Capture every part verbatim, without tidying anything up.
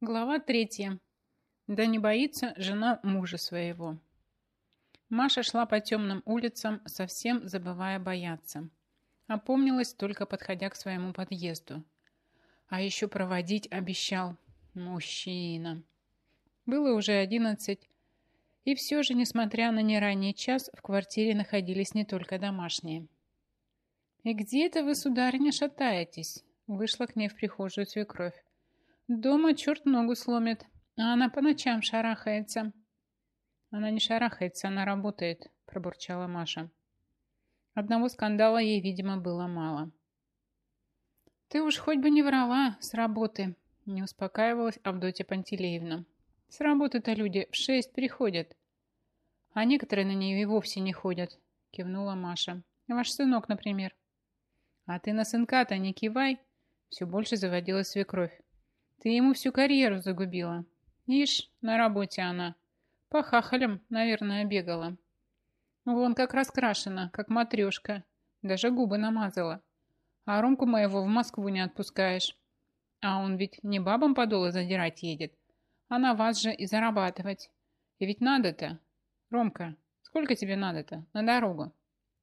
Глава третья. Да не боится жена мужа своего. Маша шла по темным улицам, совсем забывая бояться. Опомнилась, только подходя к своему подъезду. А еще проводить обещал. Мужчина. Было уже одиннадцать, и все же, несмотря на неранний час, в квартире находились не только домашние. «И где это вы, сударыня, шатаетесь?» Вышла к ней в прихожую свекровь. «Дома черт ногу сломит, а она по ночам шарахается». «Она не шарахается, она работает», – пробурчала Маша. Одного скандала ей, видимо, было мало. «Ты уж хоть бы не врала с работы», – не успокаивалась Авдотья Пантелеевна. «С работы-то люди в шесть приходят». «А некоторые на нее и вовсе не ходят», – кивнула Маша. «Ваш сынок, например». «А ты на сынка-то не кивай», – все больше заводила свекровь. «Ты ему всю карьеру загубила. Ишь, на работе она. По хахалям, наверное, бегала. Вон как раскрашена, как матрешка. Даже губы намазала. А Ромку моего в Москву не отпускаешь. А он ведь не бабам подолы задирать едет, а на вас же и зарабатывать. И ведь надо-то. Ромка, сколько тебе надо-то на дорогу?»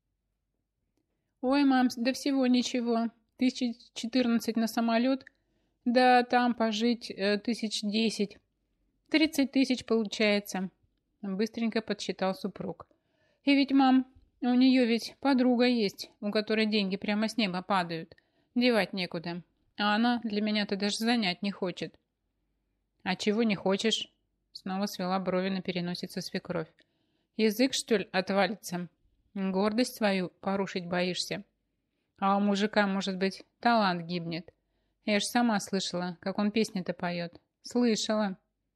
«Ой, мам, да всего ничего. Тысяч четырнадцать на самолет, да там пожить э, тысяч десять. Тридцать тысяч получается», — быстренько подсчитал супруг. «И ведь, мам, у нее ведь подруга есть, у которой деньги прямо с неба падают. Девать некуда. А она для меня-то даже занять не хочет». «А чего не хочешь?» Снова свела брови на переносице свекровь. «Язык, что ли, отвалится? Гордость свою порушить боишься? А у мужика, может быть, талант гибнет. Я ж сама слышала, как он песни-то поет. Слышала».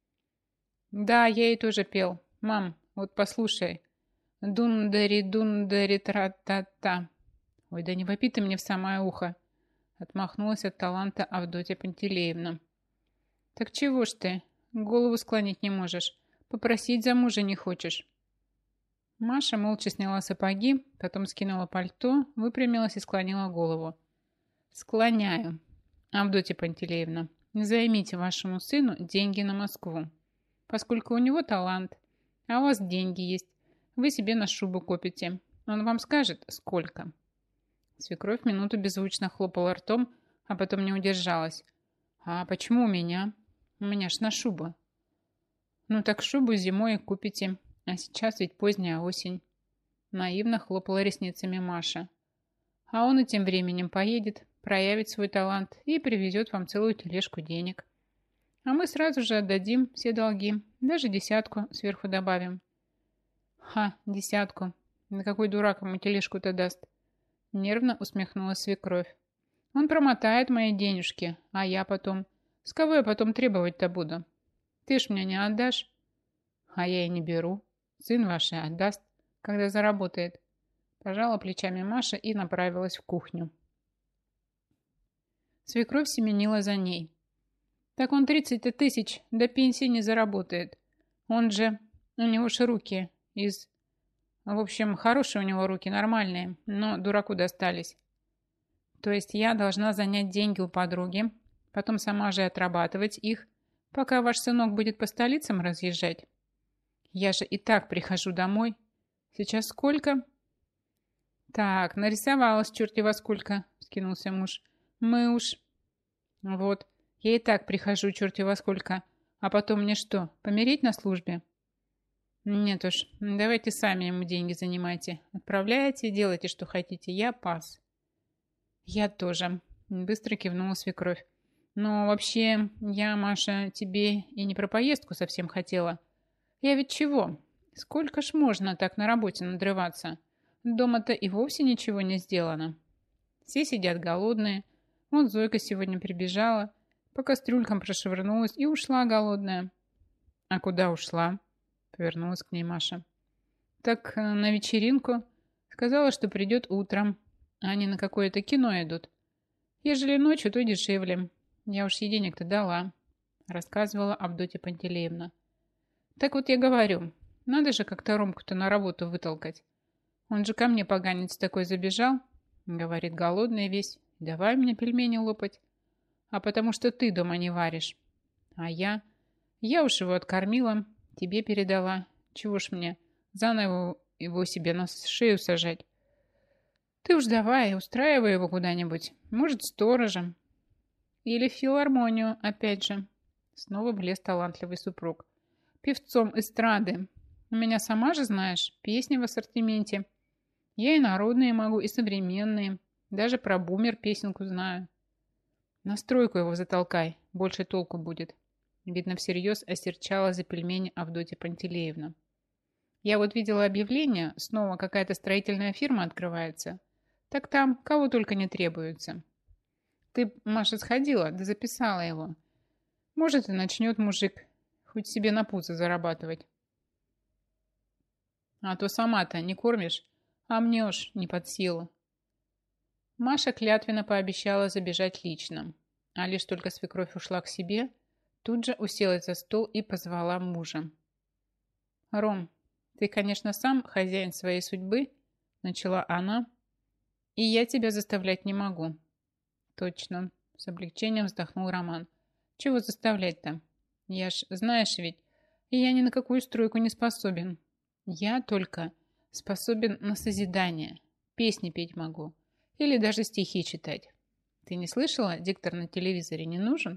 «Да, я ей тоже пел. Мам, вот послушай. Дундари-дундари тра-та-та». «Ой, да не вопи ты мне в самое ухо», — отмахнулась от таланта Авдотья Пантелеевна. «Так чего ж ты? Голову склонить не можешь. Попросить за мужа не хочешь». Маша молча сняла сапоги, потом скинула пальто, выпрямилась и склонила голову. «Склоняю. Авдотья Пантелеевна, займите вашему сыну деньги на Москву. Поскольку у него талант, а у вас деньги есть, вы себе на шубу копите. Он вам скажет, сколько». Свекровь минуту беззвучно хлопала ртом, а потом не удержалась. «А почему у меня? У меня ж на шубу». «Ну так шубу зимой и купите, а сейчас ведь поздняя осень». Наивно хлопала ресницами Маша. «А он и тем временем поедет, проявит свой талант и привезет вам целую тележку денег. А мы сразу же отдадим все долги, даже десятку сверху добавим». «Ха, десятку. На какой дурак ему тележку-то даст?» Нервно усмехнулась свекровь. «Он промотает мои денежки, а я потом... С кого я потом требовать-то буду? Ты ж мне не отдашь?» «А я и не беру. Сын ваш и отдаст, когда заработает». Пожала плечами Маша и направилась в кухню. Свекровь семенила за ней. «Так он тридцать тысяч до пенсии не заработает. Он же... У него же руки из... В общем, хорошие у него руки, нормальные, но дураку достались. То есть я должна занять деньги у подруги, потом сама же отрабатывать их, пока ваш сынок будет по столицам разъезжать? Я же и так прихожу домой. Сейчас сколько?» «Так, нарисовалась черти во сколько», — скинулся муж. «Мы уж...» «Вот, я и так прихожу черти во сколько. А потом мне что, помереть на службе?» «Нет уж, давайте сами ему деньги занимайте. Отправляйте, делайте, что хотите. Я пас». «Я тоже», — быстро кивнула свекровь. «Но вообще, я, Маша, тебе и не про поездку совсем хотела. Я ведь чего? Сколько ж можно так на работе надрываться? Дома-то и вовсе ничего не сделано. Все сидят голодные. Вон Зойка сегодня прибежала, по кастрюлькам прошвырнулась и ушла голодная». «А куда ушла?» — повернулась к ней Маша. «Так на вечеринку. Сказала, что придет утром. Они на какое-то кино идут. Ежели ночью, то дешевле. Я уж ей денег-то дала», — рассказывала Авдотья Пантелеевна. «Так вот я говорю, надо же как-то Ромку-то на работу вытолкать. Он же ко мне, поганец такой, забежал. Говорит, голодный весь. Давай мне пельмени лопать. А потому что ты дома не варишь. А я... Я уж его откормила, тебе передала. Чего ж мне заново его себе на шею сажать? Ты уж давай, устраивай его куда-нибудь. Может, сторожем. Или в филармонию, опять же. Снова влез талантливый супруг. Певцом эстрады. У меня, сама же знаешь, песни в ассортименте. Я и народные могу, и современные. Даже про бумер песенку знаю. На стройку его затолкай, больше толку будет. Видно, всерьез осерчала за пельмени Авдотья Пантелеевна. Я вот видела объявление, снова какая-то строительная фирма открывается. Так там кого только не требуется. Ты, Маша, сходила, да записала его. Может, и начнет мужик хоть себе на пузо зарабатывать. А то сама-то не кормишь, а мне уж не под силу. Маша клятвенно пообещала забежать лично, а лишь только свекровь ушла к себе, тут же уселась за стол и позвала мужа. «Ром, ты, конечно, сам хозяин своей судьбы», — начала она, — «и я тебя заставлять не могу». «Точно», — с облегчением вздохнул Роман. «Чего заставлять-то? Я ж, знаешь ведь, я ни на какую стройку не способен. Я только способен на созидание, песни петь могу или даже стихи читать. Ты не слышала, диктор на телевизоре не нужен?»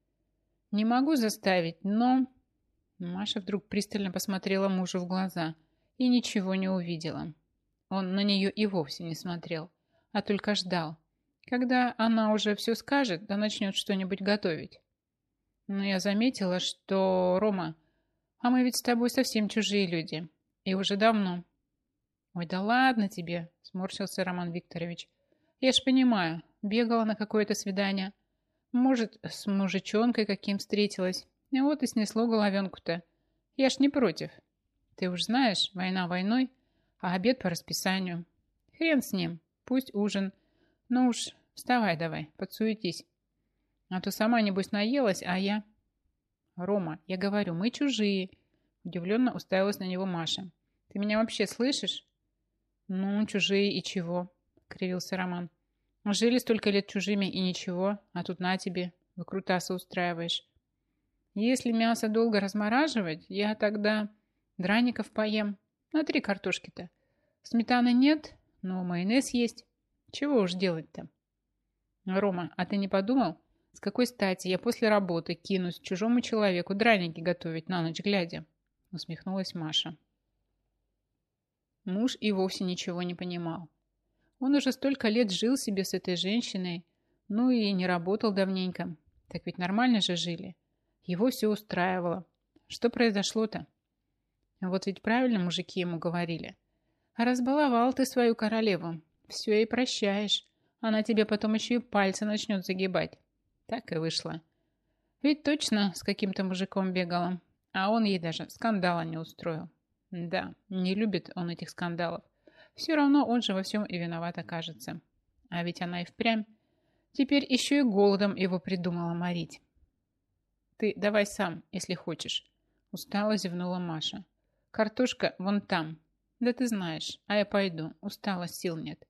«Не могу заставить, но...» Маша вдруг пристально посмотрела мужу в глаза и ничего не увидела. Он на нее и вовсе не смотрел, а только ждал, когда она уже все скажет, да начнет что-нибудь готовить. Но я заметила, что... Рома, а мы ведь с тобой совсем чужие люди. И уже давно. Ой, да ладно тебе, сморщился Роман Викторович. Я ж понимаю, бегала на какое-то свидание. Может, с мужичонкой каким встретилась. И вот и снесло головенку-то. Я ж не против. Ты уж знаешь, война войной, а обед по расписанию. Хрен с ним, пусть ужин. Ну уж, вставай давай, подсуетись. А то сама, небось, наелась, а я... Рома, я говорю, мы чужие. Удивленно уставилась на него Маша. Ты меня вообще слышишь? Ну, чужие и чего? Кривился Роман. Жили столько лет чужими и ничего, а тут на тебе, выкрутасы устраиваешь. Если мясо долго размораживать, я тогда драников поем. На три картошки-то. Сметаны нет, но майонез есть. Чего уж делать-то? Рома, а ты не подумал, с какой стати я после работы кинусь чужому человеку драники готовить на ночь глядя? Усмехнулась Маша. Муж и вовсе ничего не понимал. Он уже столько лет жил себе с этой женщиной, ну и не работал давненько. Так ведь нормально же жили. Его все устраивало. Что произошло-то? Вот ведь правильно мужики ему говорили. Разбаловал ты свою королеву. Все и прощаешь. Она тебе потом еще и пальцы начнет загибать. Так и вышло. Ведь точно с каким-то мужиком бегала. А он ей даже скандала не устроил. Да, не любит он этих скандалов. Все равно он же во всем и виноват окажется. А ведь она и впрямь. Теперь еще и голодом его придумала морить. Ты давай сам, если хочешь. Устало зевнула Маша. Картошка вон там. Да ты знаешь, а я пойду. Устала, сил нет.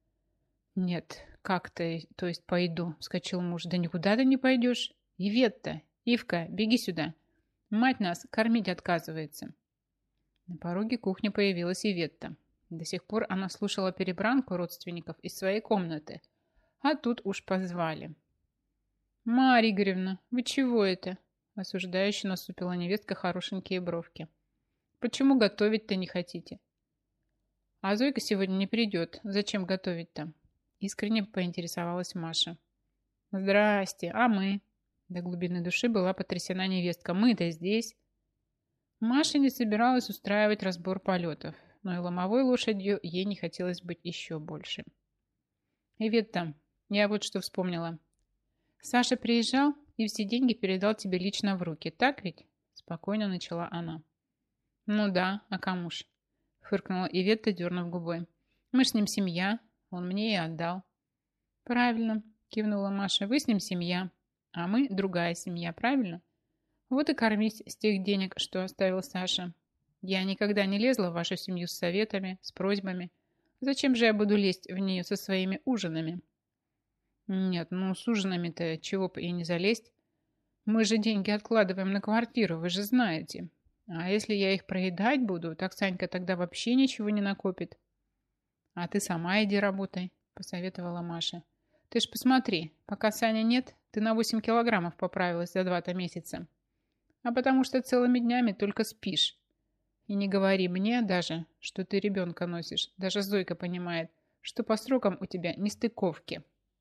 Нет, как ты, то есть пойду, вскочил муж. Да никуда ты не пойдешь. Иветта, Ивка, беги сюда. Мать нас кормить отказывается. На пороге кухни появилась Иветта. До сих пор она слушала перебранку родственников из своей комнаты. А тут уж позвали. «Марья Игоревна, вы чего это?» Осуждающе насупила невестка хорошенькие бровки. «Почему готовить-то не хотите?» «А Зойка сегодня не придет. Зачем готовить-то?» Искренне поинтересовалась Маша. «Здрасте, а мы?» До глубины души была потрясена невестка. «Мы-то здесь». Маша не собиралась устраивать разбор полетов, но и ломовой лошадью ей не хотелось быть еще больше. «Иветта, я вот что вспомнила. Саша приезжал и все деньги передал тебе лично в руки, так ведь?» Спокойно начала она. «Ну да, а кому ж?» Фыркнула Иветта, дернув губой. «Мы ж с ним семья, он мне и отдал». «Правильно», кивнула Маша, «вы с ним семья, а мы другая семья, правильно? Вот и кормись с тех денег, что оставил Саша. Я никогда не лезла в вашу семью с советами, с просьбами. Зачем же я буду лезть в нее со своими ужинами?» «Нет, ну с ужинами-то чего бы и не залезть. Мы же деньги откладываем на квартиру, вы же знаете. А если я их проедать буду, так Санька тогда вообще ничего не накопит. А ты сама иди работай, посоветовала Маша. Ты ж посмотри, пока Саня нет, ты на восемь килограммов поправилась за два-то месяца. А потому что целыми днями только спишь. И не говори мне даже, что ты ребенка носишь. Даже Зойка понимает, что по срокам у тебя нестыковки.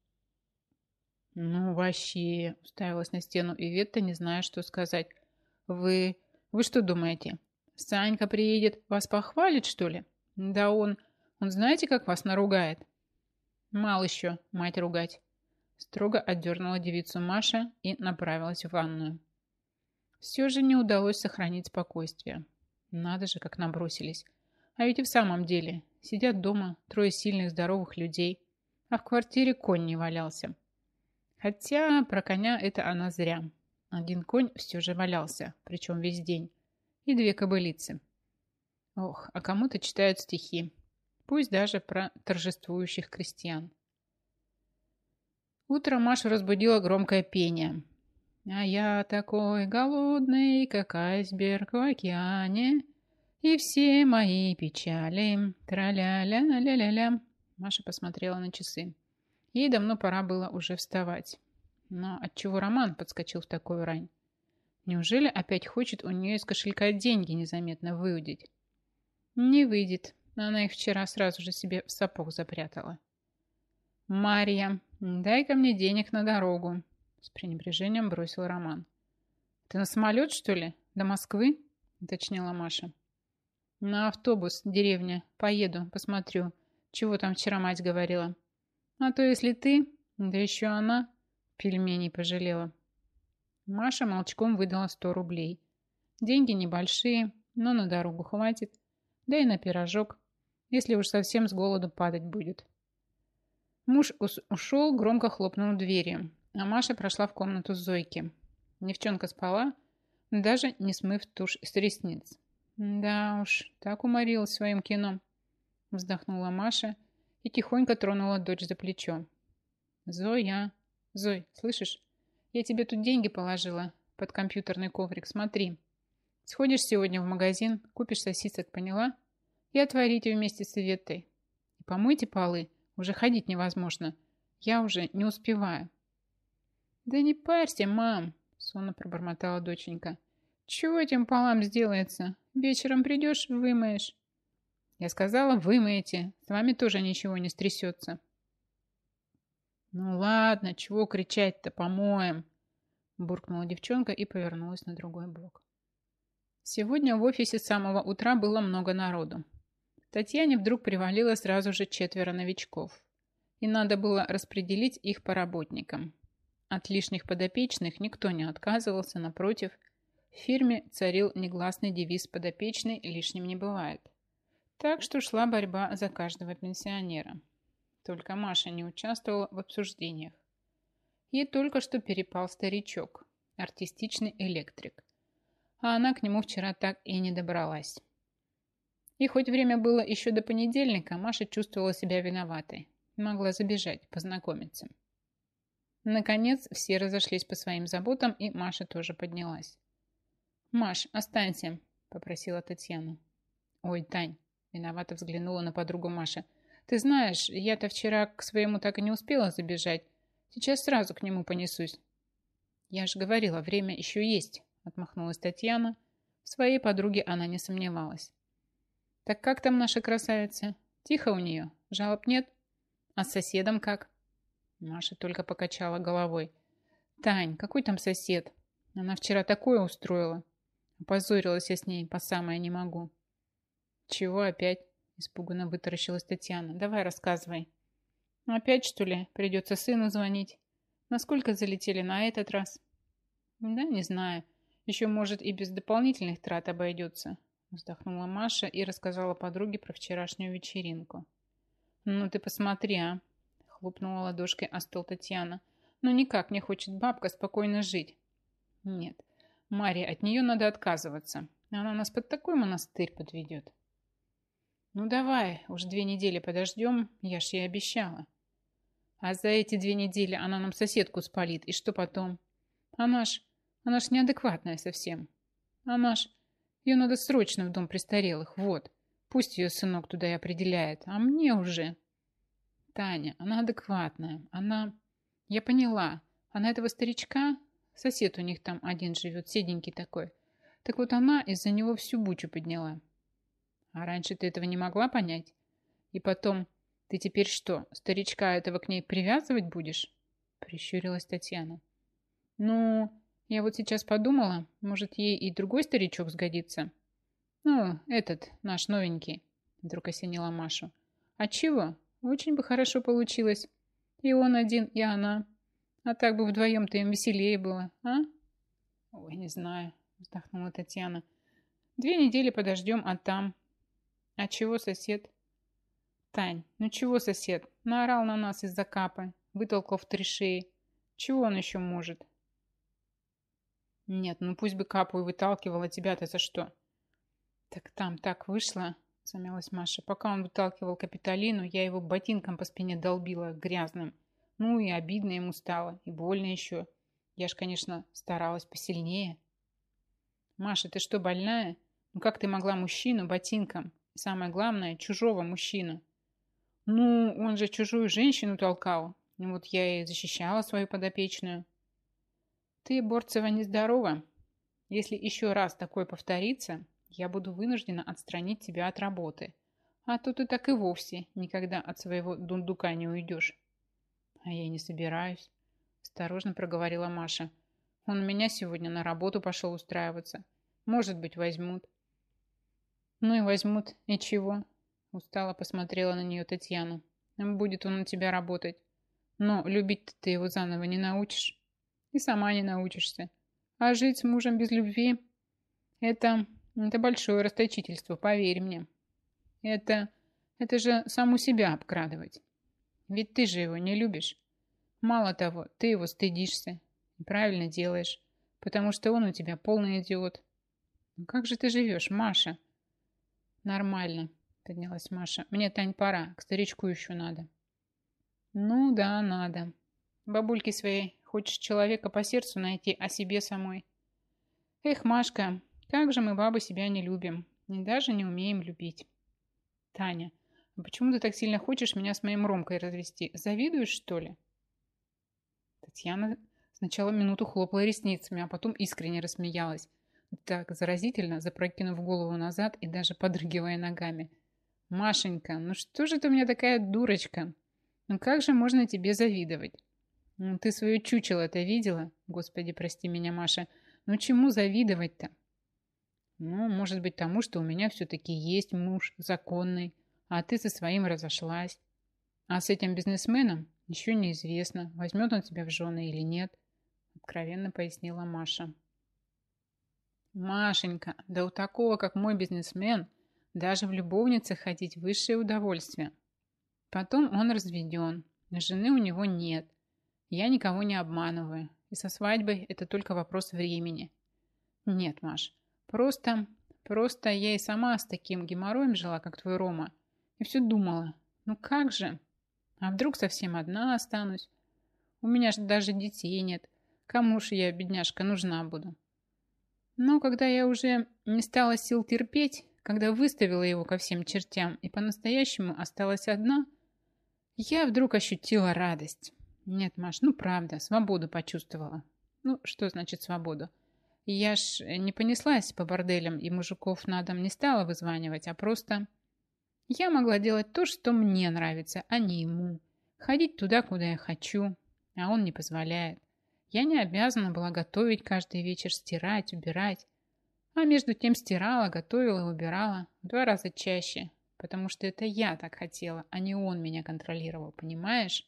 Ну, вообще, уставилась на стену Иветта, не зная, что сказать. Вы... вы что думаете? Санька приедет, вас похвалит, что ли? Да он... он знаете, как вас наругает? Мало еще мать ругать. Строго отдернула девицу Маша и направилась в ванную. Все же не удалось сохранить спокойствие. Надо же, как набросились. А ведь и в самом деле сидят дома трое сильных здоровых людей, а в квартире конь не валялся. Хотя про коня это она зря. Один конь все же валялся, причем весь день, и две кобылицы. Ох, а кому-то читают стихи, пусть даже про торжествующих крестьян. Утром Машу разбудило громкое пение. А я такой голодный, как айсберг в океане, и все мои печали тра-ля-ля-ля-ля-ля. Маша посмотрела на часы. Ей давно пора было уже вставать. Но отчего Роман подскочил в такую рань? Неужели опять хочет у нее из кошелька деньги незаметно выудить? Не выйдет. Она их вчера сразу же себе в сапог запрятала. «Марья, дай-ка мне денег на дорогу», — с пренебрежением бросил Роман. «Ты на самолет, что ли? До Москвы?» — уточнила Маша. «На автобус, деревня. Поеду, посмотрю, чего там вчера мать говорила. А то если ты, да еще она, пельменей пожалела». Маша молчком выдала сто рублей. Деньги небольшие, но на дорогу хватит, да и на пирожок, если уж совсем с голоду падать будет. Муж ушел, громко хлопнул дверью, а Маша прошла в комнату Зойки. Девчонка спала, даже не смыв тушь с ресниц. «Да уж, так уморилась своим кино», — вздохнула Маша и тихонько тронула дочь за плечо. «Зоя, Зой, слышишь? Я тебе тут деньги положила под компьютерный коврик, смотри. Сходишь сегодня в магазин, купишь сосисок, поняла? И отварите вместе с Иветтой. И помойте полы, уже ходить невозможно. Я уже не успеваю». «Да не парься, мам», — сонно пробормотала доченька. «Чего этим полам сделается? Вечером придешь, вымоешь». «Я сказала, вымоете. С вами тоже ничего не стрясется». «Ну ладно, чего кричать-то, помоем», — буркнула девчонка и повернулась на другой бок. Сегодня в офисе с самого утра было много народу. Татьяне вдруг привалило сразу же четверо новичков, и надо было распределить их по работникам. От лишних подопечных никто не отказывался, напротив, в фирме царил негласный девиз «подопечный лишним не бывает». Так что шла борьба за каждого пенсионера. Только Маша не участвовала в обсуждениях. Ей только что перепал старичок, артистичный электрик, а она к нему вчера так и не добралась. И хоть время было еще до понедельника, Маша чувствовала себя виноватой. Могла забежать, познакомиться. Наконец, все разошлись по своим заботам, и Маша тоже поднялась. «Маш, останься», — попросила Татьяна. «Ой, Тань», — виновато взглянула на подругу Маша. «Ты знаешь, я-то вчера к своему так и не успела забежать. Сейчас сразу к нему понесусь». «Я же говорила, время еще есть», — отмахнулась Татьяна. В своей подруге она не сомневалась. «Так как там наша красавица? Тихо у нее? Жалоб нет? А с соседом как?» Маша только покачала головой. «Тань, какой там сосед? Она вчера такое устроила. Опозорилась я с ней по самое не могу». «Чего опять?» – испуганно вытаращилась Татьяна. «Давай рассказывай». «Опять, что ли, придется сыну звонить? Насколько залетели на этот раз?» «Да, не знаю. Еще, может, и без дополнительных трат обойдется», – вздохнула Маша и рассказала подруге про вчерашнюю вечеринку. «Ну ты посмотри, а!» – хлопнула ладошкой о стол Татьяна. «Ну никак не хочет бабка спокойно жить». «Нет, Марья, от нее надо отказываться. Она нас под такой монастырь подведет». «Ну давай, уж две недели подождем, я ж ей обещала». «А за эти две недели она нам соседку спалит, и что потом? Она ж Она ж неадекватная совсем. Она ж... Ее надо срочно в дом престарелых, вот. Пусть ее сынок туда и определяет, а мне уже... Таня, она адекватная, она... Я поняла, она этого старичка... Сосед у них там один живет, седенький такой. Так вот она из-за него всю бучу подняла. А раньше ты этого не могла понять? И потом, ты теперь что, старичка этого к ней привязывать будешь? Прищурилась Татьяна. Ну, я вот сейчас подумала, может, ей и другой старичок сгодится. Ну, этот, наш новенький, вдруг осенила Машу. А чего? Очень бы хорошо получилось. И он один, и она. А так бы вдвоем-то им веселее было, а? Ой, не знаю, вздохнула Татьяна. Две недели подождем, а там... А чего сосед? Тань, ну чего сосед? Наорал на нас из-за капы, вытолкал в три шеи. Чего он еще может? Нет, ну пусть бы капу и выталкивала, тебя-то за что? Так там так вышло, замялась Маша. Пока он выталкивал Капитолину, я его ботинком по спине долбила грязным. Ну и обидно ему стало, и больно еще. Я ж, конечно, старалась посильнее. Маша, ты что, больная? Ну как ты могла мужчину ботинком? И самое главное, чужого мужчину. Ну, он же чужую женщину толкал. Ну вот я и защищала свою подопечную. Ты, Борцева, нездорова. Если еще раз такое повторится, я буду вынуждена отстранить тебя от работы. А то ты так и вовсе никогда от своего дундука не уйдешь. А я и не собираюсь, осторожно проговорила Маша. Он у меня сегодня на работу пошел устраиваться. Может быть, возьмут. Ну и возьмут, и чего? Устало посмотрела на нее Татьяна. Будет он у тебя работать. Но любить ты его заново не научишь. И сама не научишься. А жить с мужем без любви – это, это большое расточительство, поверь мне. Это, это же саму себя обкрадывать. Ведь ты же его не любишь. Мало того, ты его стыдишься. И правильно делаешь, потому что он у тебя полный идиот. Ну как же ты живешь, Маша? Нормально, поднялась Маша. Мне, Тань, пора, к старичку еще надо. Ну да, надо. Бабульке своей хочешь человека по сердцу найти, о себе самой. Эх, Машка, как же мы, бабы, себя не любим. И даже не умеем любить. Таня, а почему ты так сильно хочешь меня с моим Ромкой развести? Завидуешь, что ли? Татьяна сначала минуту хлопала ресницами, а потом искренне рассмеялась. Так заразительно, запрокинув голову назад и даже подрыгивая ногами. Машенька, ну что же ты у меня такая дурочка? Ну как же можно тебе завидовать? Ну, ты свое чучело-то видела? Господи, прости меня, Маша. Ну чему завидовать-то? Ну, может быть, тому, что у меня все-таки есть муж законный, а ты со своим разошлась. А с этим бизнесменом еще неизвестно, возьмет он тебя в жены или нет, откровенно пояснила Маша. Машенька, да у такого, как мой бизнесмен, даже в любовнице ходить высшее удовольствие. Потом он разведен, жены у него нет. Я никого не обманываю, и со свадьбой это только вопрос времени. Нет, Маш, просто, просто я и сама с таким геморроем жила, как твой Рома, и все думала, ну как же, а вдруг совсем одна останусь? У меня же даже детей нет, кому ж я, бедняжка, нужна буду? Но когда я уже не стала сил терпеть, когда выставила его ко всем чертям и по-настоящему осталась одна, я вдруг ощутила радость. Нет, Маш, ну правда, свободу почувствовала. Ну, что значит свободу? Я ж не понеслась по борделям и мужиков на дом не стала вызванивать, а просто... Я могла делать то, что мне нравится, а не ему. Ходить туда, куда я хочу, а он не позволяет. Я не обязана была готовить каждый вечер, стирать, убирать. А между тем стирала, готовила и убирала в два раза чаще, потому что это я так хотела, а не он меня контролировал, понимаешь?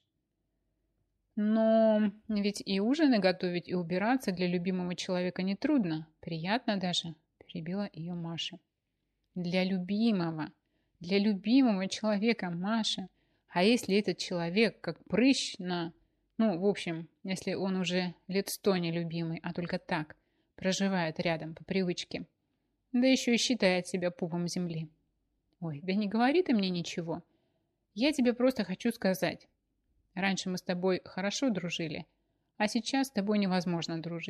Но ведь и ужины готовить, и убираться для любимого человека нетрудно, приятно даже, перебила ее Маша. Для любимого, для любимого человека, Маша. А если этот человек, как прыщ на... Ну, в общем, если он уже лет сто нелюбимый, а только так, проживает рядом по привычке, да еще и считает себя пупом земли. Ой, да не говори ты мне ничего. Я тебе просто хочу сказать. Раньше мы с тобой хорошо дружили, а сейчас с тобой невозможно дружить.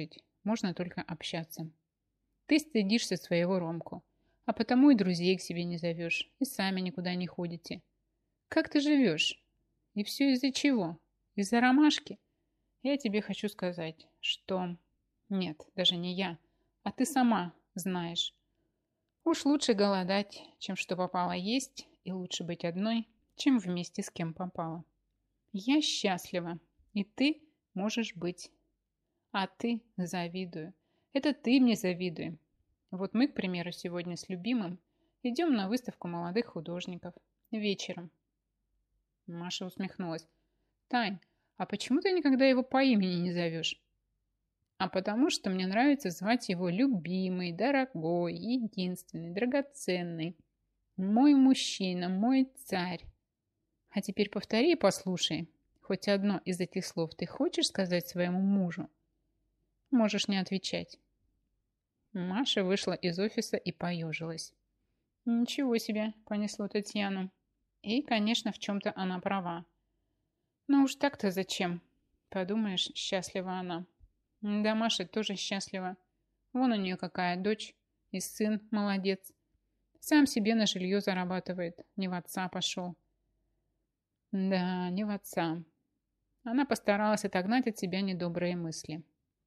можно только общаться. Ты стыдишься своего Ромку, а потому и друзей к себе не зовешь, и сами никуда не ходите. Как ты живешь? И все из-за чего? Из-за ромашки? Я тебе хочу сказать, что... Нет, даже не я, а ты сама знаешь. Уж лучше голодать, чем что попало есть, и лучше быть одной, чем вместе с кем попало. Я счастлива, и ты можешь быть. А ты завидую. Это ты мне завидуй. Вот мы, к примеру, сегодня с любимым идем на выставку молодых художников. Вечером. Маша усмехнулась. Тань, а почему ты никогда его по имени не зовешь? А потому что мне нравится звать его любимый, дорогой, единственный, драгоценный. Мой мужчина, мой царь. А теперь повтори и послушай. Хоть одно из этих слов ты хочешь сказать своему мужу? Можешь не отвечать. Маша вышла из офиса и поежилась. Ничего себе, понесло Татьяну. И, конечно, в чем-то она права. Но уж так-то зачем? Подумаешь, счастлива она. Да, Маша тоже счастлива. Вон у нее какая дочь и сын молодец. Сам себе на жилье зарабатывает. Не в отца пошел. Да, не в отца. Она постаралась отогнать от себя недобрые мысли.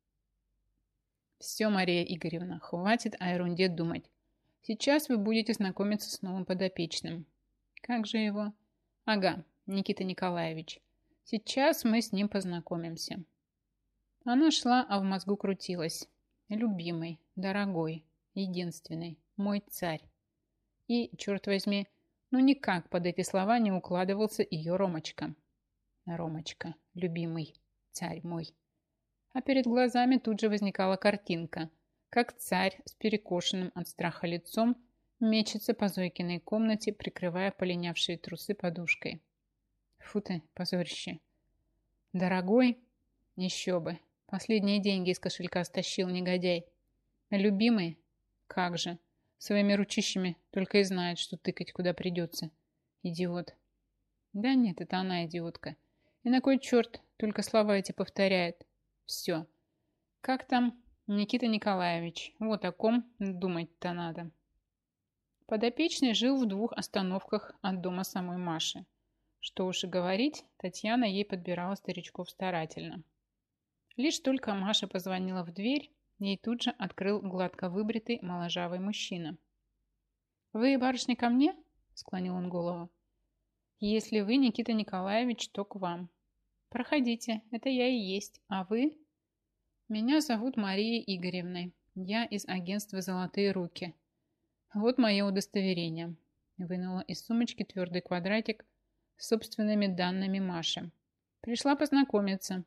Все, Мария Игоревна, хватит о ерунде думать. Сейчас вы будете знакомиться с новым подопечным. Как же его? Ага, Никита Николаевич. Сейчас мы с ним познакомимся. Она шла, а в мозгу крутилась. Любимый, дорогой, единственный, мой царь. И, черт возьми, ну никак под эти слова не укладывался ее Ромочка. Ромочка, любимый, царь мой. А перед глазами тут же возникала картинка, как царь с перекошенным от страха лицом мечется по Зойкиной комнате, прикрывая полинявшие трусы подушкой. Фу ты, позорище. Дорогой, еще бы. Последние деньги из кошелька стащил негодяй. А любимый? Как же. Своими ручищами только и знает, что тыкать куда придется. Идиот. Да нет, это она идиотка. И на кой черт только слова эти повторяет. Все. Как там Никита Николаевич? Вот о ком думать-то надо. Подопечный жил в двух остановках от дома самой Маши. Что уж и говорить, Татьяна ей подбирала старичков старательно. Лишь только Маша позвонила в дверь, ей тут же открыл гладко выбритый моложавый мужчина. «Вы, барышня, ко мне?» – склонил он голову. «Если вы, Никита Николаевич, то к вам. Проходите, это я и есть. А вы?» «Меня зовут Марией Игоревной. Я из агентства «Золотые руки». Вот мое удостоверение». Вынула из сумочки твердый квадратик с собственными данными Маши. «Пришла познакомиться».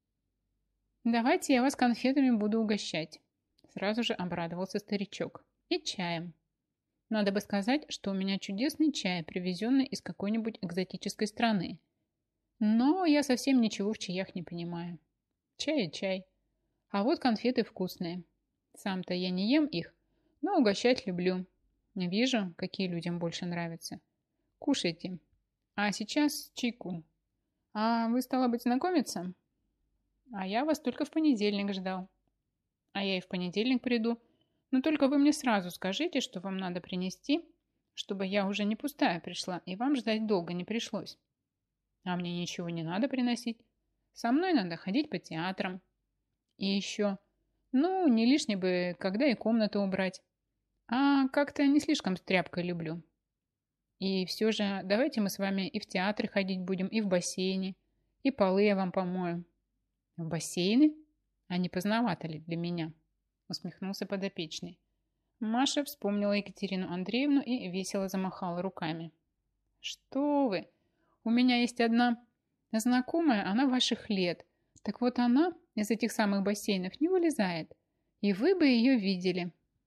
«Давайте я вас конфетами буду угощать», – сразу же обрадовался старичок. «И чаем. Надо бы сказать, что у меня чудесный чай, привезенный из какой-нибудь экзотической страны. Но я совсем ничего в чаях не понимаю. Чай и чай. А вот конфеты вкусные. Сам-то я не ем их, но угощать люблю. Вижу, какие людям больше нравятся. Кушайте. А сейчас чайку. А вы, стало быть, знакомиться? А я вас только в понедельник ждал. А я и в понедельник приду. Но только вы мне сразу скажите, что вам надо принести, чтобы я уже не пустая пришла, и вам ждать долго не пришлось. А мне ничего не надо приносить. Со мной надо ходить по театрам. И еще, ну, не лишне бы, когда и комнату убрать. А как-то не слишком с тряпкой люблю. И все же давайте мы с вами и в театры ходить будем, и в бассейне, и полы я вам помою. В бассейны? А не поздновато ли для меня? Усмехнулся подопечный. Маша вспомнила Екатерину Андреевну и весело замахала руками. Что вы? У меня есть одна знакомая, она ваших лет. Так вот она из этих самых бассейнов не вылезает. И вы бы ее видели.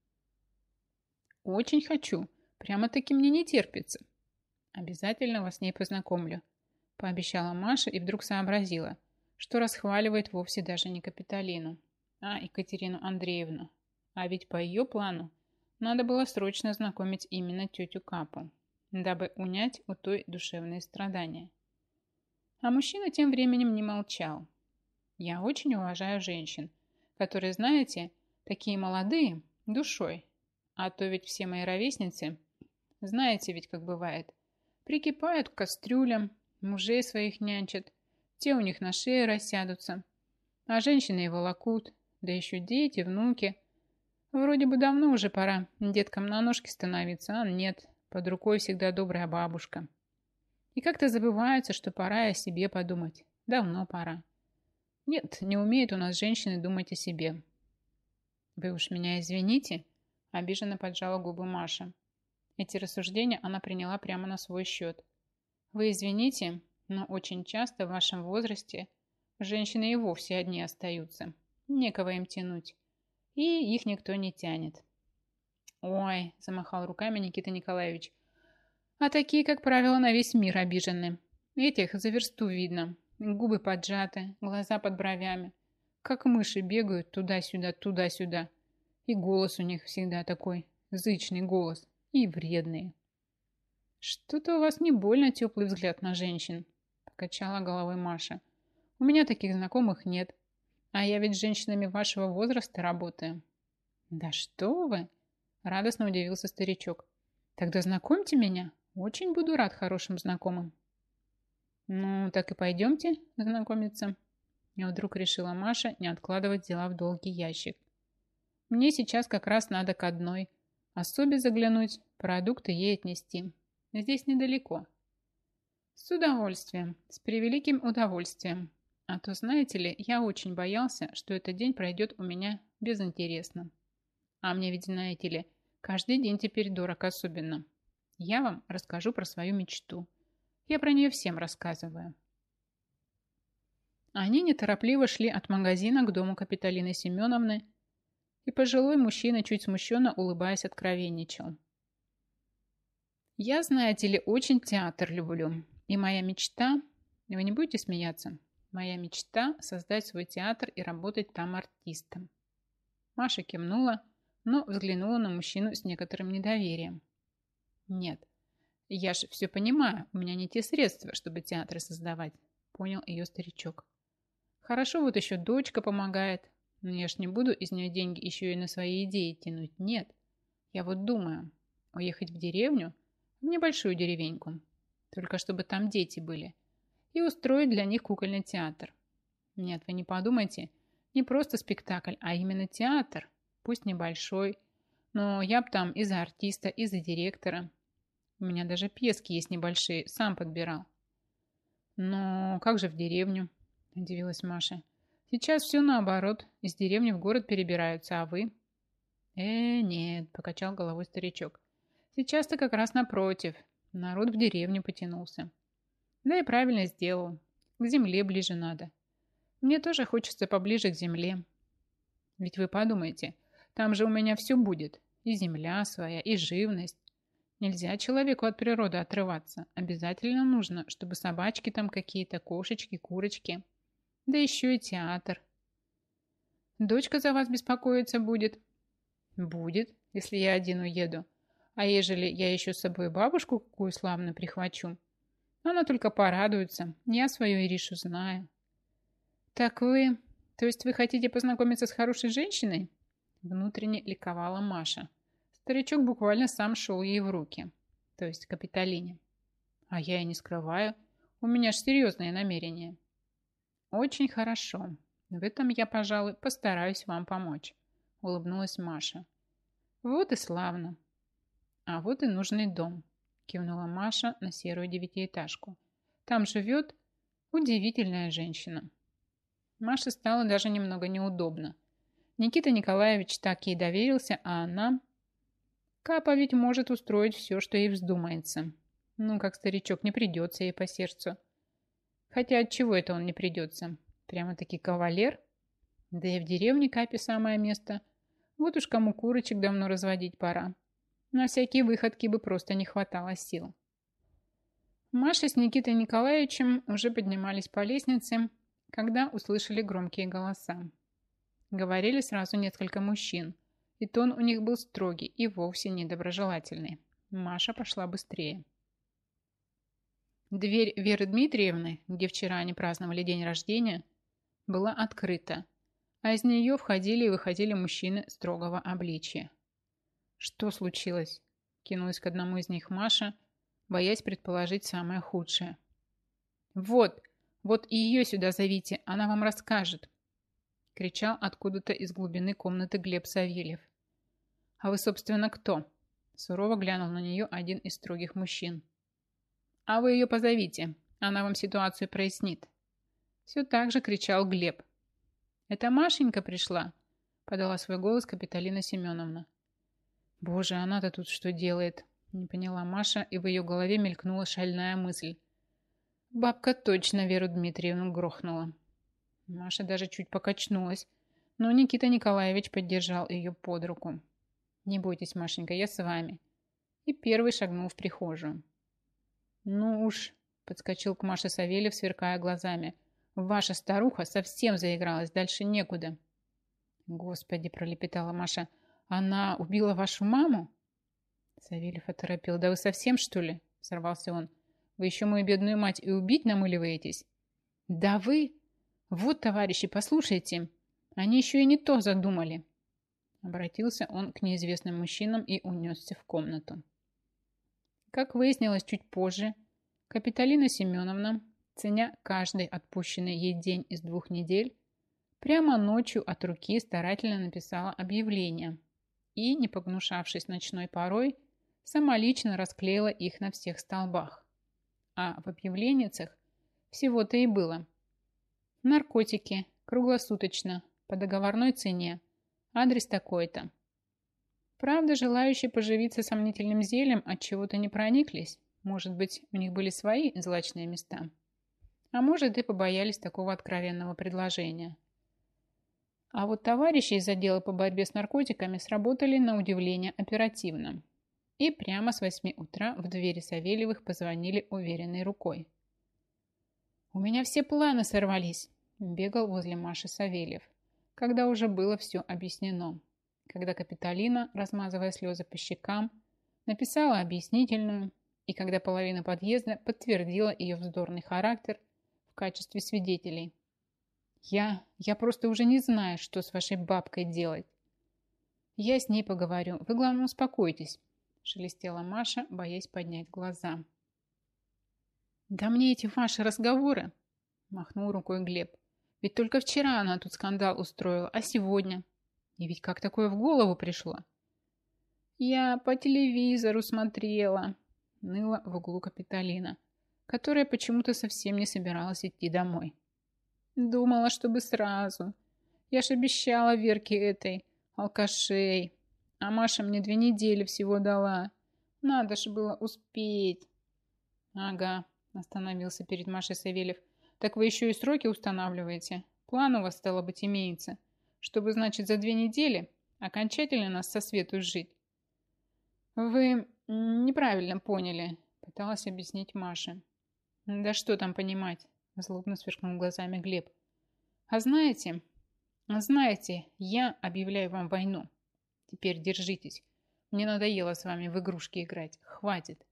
Очень хочу. Прямо-таки мне не терпится. Обязательно вас с ней познакомлю. Пообещала Маша и вдруг сообразила, что расхваливает вовсе даже не Капитолину, а Екатерину Андреевну. А ведь по ее плану надо было срочно знакомить именно тетю Капу, дабы унять у той душевные страдания. А мужчина тем временем не молчал. Я очень уважаю женщин, которые, знаете, такие молодые, душой. А то ведь все мои ровесницы, знаете ведь, как бывает, прикипают к кастрюлям, мужей своих нянчат, те у них на шее рассядутся, а женщины его волокут, да еще дети, внуки. Вроде бы давно уже пора деткам на ножки становиться, а нет, под рукой всегда добрая бабушка. И как-то забывается, что пора и о себе подумать. Давно пора. Нет, не умеют у нас женщины думать о себе. Вы уж меня извините, обиженно поджала губы Маша. Эти рассуждения она приняла прямо на свой счет. Вы извините, но очень часто в вашем возрасте женщины и вовсе одни остаются. Некого им тянуть. И их никто не тянет. Ой, замахал руками Никита Николаевич. А такие, как правило, на весь мир обижены. Этих за версту видно. Губы поджаты, глаза под бровями. Как мыши бегают туда-сюда, туда-сюда. И голос у них всегда такой, зычный голос. И вредный. Что-то у вас не больно теплый взгляд на женщин, покачала головой Маша. У меня таких знакомых нет. А я ведь с женщинами вашего возраста работаю. Да что вы? Радостно удивился старичок. Тогда знакомьте меня. Очень буду рад хорошим знакомым. Ну, так и пойдемте знакомиться. Я вдруг решила Маша не откладывать дела в долгий ящик. Мне сейчас как раз надо к одной. Особе заглянуть, продукты ей отнести. Здесь недалеко. С удовольствием, с превеликим удовольствием. А то, знаете ли, я очень боялся, что этот день пройдет у меня безинтересно. А мне ведь, знаете ли, каждый день теперь дорог особенно. Я вам расскажу про свою мечту. Я про нее всем рассказываю. Они неторопливо шли от магазина к дому Капитолины Семеновны, и пожилой мужчина, чуть смущенно улыбаясь, откровенничал. Я, знаете ли, очень театр люблю. И моя мечта... Вы не будете смеяться? Моя мечта – создать свой театр и работать там артистом. Маша кивнула, но взглянула на мужчину с некоторым недоверием. Нет, я же все понимаю, у меня не те средства, чтобы театры создавать, понял ее старичок. Хорошо, вот еще дочка помогает, но я ж не буду из нее деньги еще и на свои идеи тянуть. Нет, я вот думаю, уехать в деревню, в небольшую деревеньку, только чтобы там дети были, и устроить для них кукольный театр. Нет, вы не подумайте, не просто спектакль, а именно театр, пусть небольшой, но я б там и за артиста, и за директора. У меня даже пьески есть небольшие, сам подбирал. Но как же в деревню? Удивилась Маша. Сейчас все наоборот, из деревни в город перебираются, а вы? Э, нет, покачал головой старичок. Сейчас-то как раз напротив, народ в деревню потянулся. Да и правильно сделал, к земле ближе надо. Мне тоже хочется поближе к земле. Ведь вы подумайте, там же у меня все будет. И земля своя, и живность. Нельзя человеку от природы отрываться. Обязательно нужно, чтобы собачки там какие-то, кошечки, курочки. Да еще и театр. Дочка за вас беспокоиться будет? Будет, если я один уеду. А ежели я еще с собой бабушку какую славно прихвачу? Она только порадуется. Я свою Иришу знаю. Так вы... То есть вы хотите познакомиться с хорошей женщиной? Внутренне ликовала Маша. Старичок буквально сам шел ей в руки. То есть Капитолине. А я и не скрываю. У меня ж серьезные намерения. Очень хорошо. В этом я, пожалуй, постараюсь вам помочь. Улыбнулась Маша. Вот и славно. А вот и нужный дом. Кивнула Маша на серую девятиэтажку. Там живет удивительная женщина. Маше стало даже немного неудобно. Никита Николаевич так ей доверился, а она... Капа ведь может устроить все, что ей вздумается. Ну, как старичок, не придется ей по сердцу. Хотя от чего это он не придется? Прямо-таки кавалер? Да и в деревне Капе самое место. Вот уж кому курочек давно разводить пора. На всякие выходки бы просто не хватало сил. Маша с Никитой Николаевичем уже поднимались по лестнице, когда услышали громкие голоса. Говорили сразу несколько мужчин, и тон у них был строгий и вовсе недоброжелательный. Маша пошла быстрее. Дверь Веры Дмитриевны, где вчера они праздновали день рождения, была открыта, а из нее входили и выходили мужчины строгого обличия. «Что случилось?» – кинулась к одному из них Маша, боясь предположить самое худшее. «Вот, вот и ее сюда зовите, она вам расскажет!» – кричал откуда-то из глубины комнаты Глеб Савельев. «А вы, собственно, кто?» – сурово глянул на нее один из строгих мужчин. «А вы ее позовите, она вам ситуацию прояснит!» Все так же кричал Глеб. «Это Машенька пришла?» – подала свой голос Капитолина Семеновна. «Боже, она-то тут что делает?» – не поняла Маша, и в ее голове мелькнула шальная мысль. Бабка точно Веру Дмитриевну грохнула. Маша даже чуть покачнулась, но Никита Николаевич поддержал ее под руку. «Не бойтесь, Машенька, я с вами». И первый шагнул в прихожую. «Ну уж», – подскочил к Маше Савельев, сверкая глазами, – «ваша старуха совсем заигралась, дальше некуда». «Господи», – пролепетала Маша, – «она убила вашу маму?» Савельев оторопел. «Да вы совсем, что ли?» – сорвался он. «Вы еще мою бедную мать и убить намыливаетесь?» «Да вы! Вот, товарищи, послушайте, они еще и не то задумали!» Обратился он к неизвестным мужчинам и унесся в комнату. Как выяснилось чуть позже, Капитолина Семеновна, ценя каждый отпущенный ей день из двух недель, прямо ночью от руки старательно написала объявление и, не погнушавшись ночной порой, самолично расклеила их на всех столбах. А в объявленницах всего-то и было. Наркотики, круглосуточно, по договорной цене, адрес такой-то. Правда, желающие поживиться сомнительным зельем от чего-то не прониклись. Может быть, у них были свои злачные места. А может, и побоялись такого откровенного предложения. А вот товарищи из отдела по борьбе с наркотиками сработали на удивление оперативно. И прямо с восьми утра в двери Савельевых позвонили уверенной рукой. «У меня все планы сорвались», – бегал возле Маши Савельев, когда уже было все объяснено. Когда Капитолина, размазывая слезы по щекам, написала объяснительную, и когда половина подъезда подтвердила ее вздорный характер в качестве свидетелей. «Я... я просто уже не знаю, что с вашей бабкой делать». «Я с ней поговорю. Вы, главное, успокойтесь», – шелестела Маша, боясь поднять глаза. «Да мне эти ваши разговоры!» – махнул рукой Глеб. «Ведь только вчера она тут скандал устроила, а сегодня? И ведь как такое в голову пришло?» «Я по телевизору смотрела», – ныла в углу Капитолина, которая почему-то совсем не собиралась идти домой. «Думала, чтобы сразу. Я ж обещала Верке этой, алкашей. А Маша мне две недели всего дала. Надо ж было успеть». «Ага», – остановился перед Машей Савельев. «Так вы еще и сроки устанавливаете? План у вас, стало быть, имеется, чтобы, значит, за две недели окончательно нас со свету жить». «Вы неправильно поняли», – пыталась объяснить Маша. «Да что там понимать?» – злобно сверкнул глазами Глеб. «А знаете, знаете, я объявляю вам войну. Теперь держитесь. Мне надоело с вами в игрушки играть. Хватит».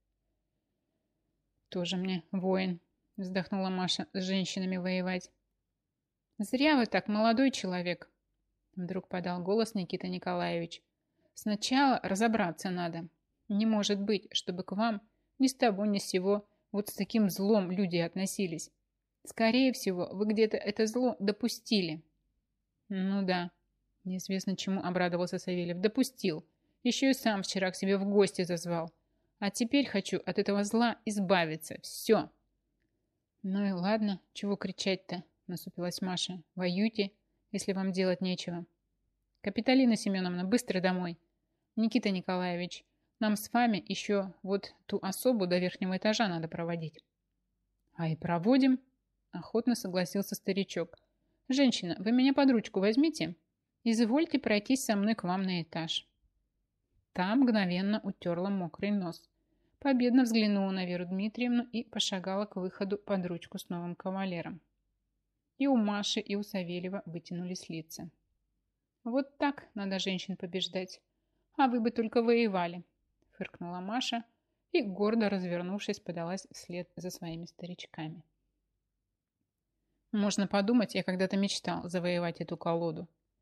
«Тоже мне воин», – вздохнула Маша, – «с женщинами воевать». «Зря вы так, молодой человек», – вдруг подал голос Никита Николаевич. «Сначала разобраться надо. Не может быть, чтобы к вам ни с того ни с сего вот с таким злом люди относились. Скорее всего, вы где-то это зло допустили». «Ну да», – неизвестно чему обрадовался Савельев. «Допустил. Еще и сам вчера к себе в гости зазвал. А теперь хочу от этого зла избавиться. Все». «Ну и ладно, чего кричать-то?» – насупилась Маша. «Воюйте, если вам делать нечего. Капитолина Семеновна, быстро домой. Никита Николаевич, нам с вами еще вот ту особу до верхнего этажа надо проводить». «А и проводим», – охотно согласился старичок. «Женщина, вы меня под ручку возьмите. Извольте пройтись со мной к вам на этаж». Та мгновенно утерла мокрый нос, победно взглянула на Веру Дмитриевну и пошагала к выходу под ручку с новым кавалером. И у Маши, и у Савельева вытянулись лица. «Вот так надо женщин побеждать. А вы бы только воевали», – фыркнула Маша и, гордо развернувшись, подалась вслед за своими старичками. «Можно подумать, я когда-то мечтал завоевать эту колоду»,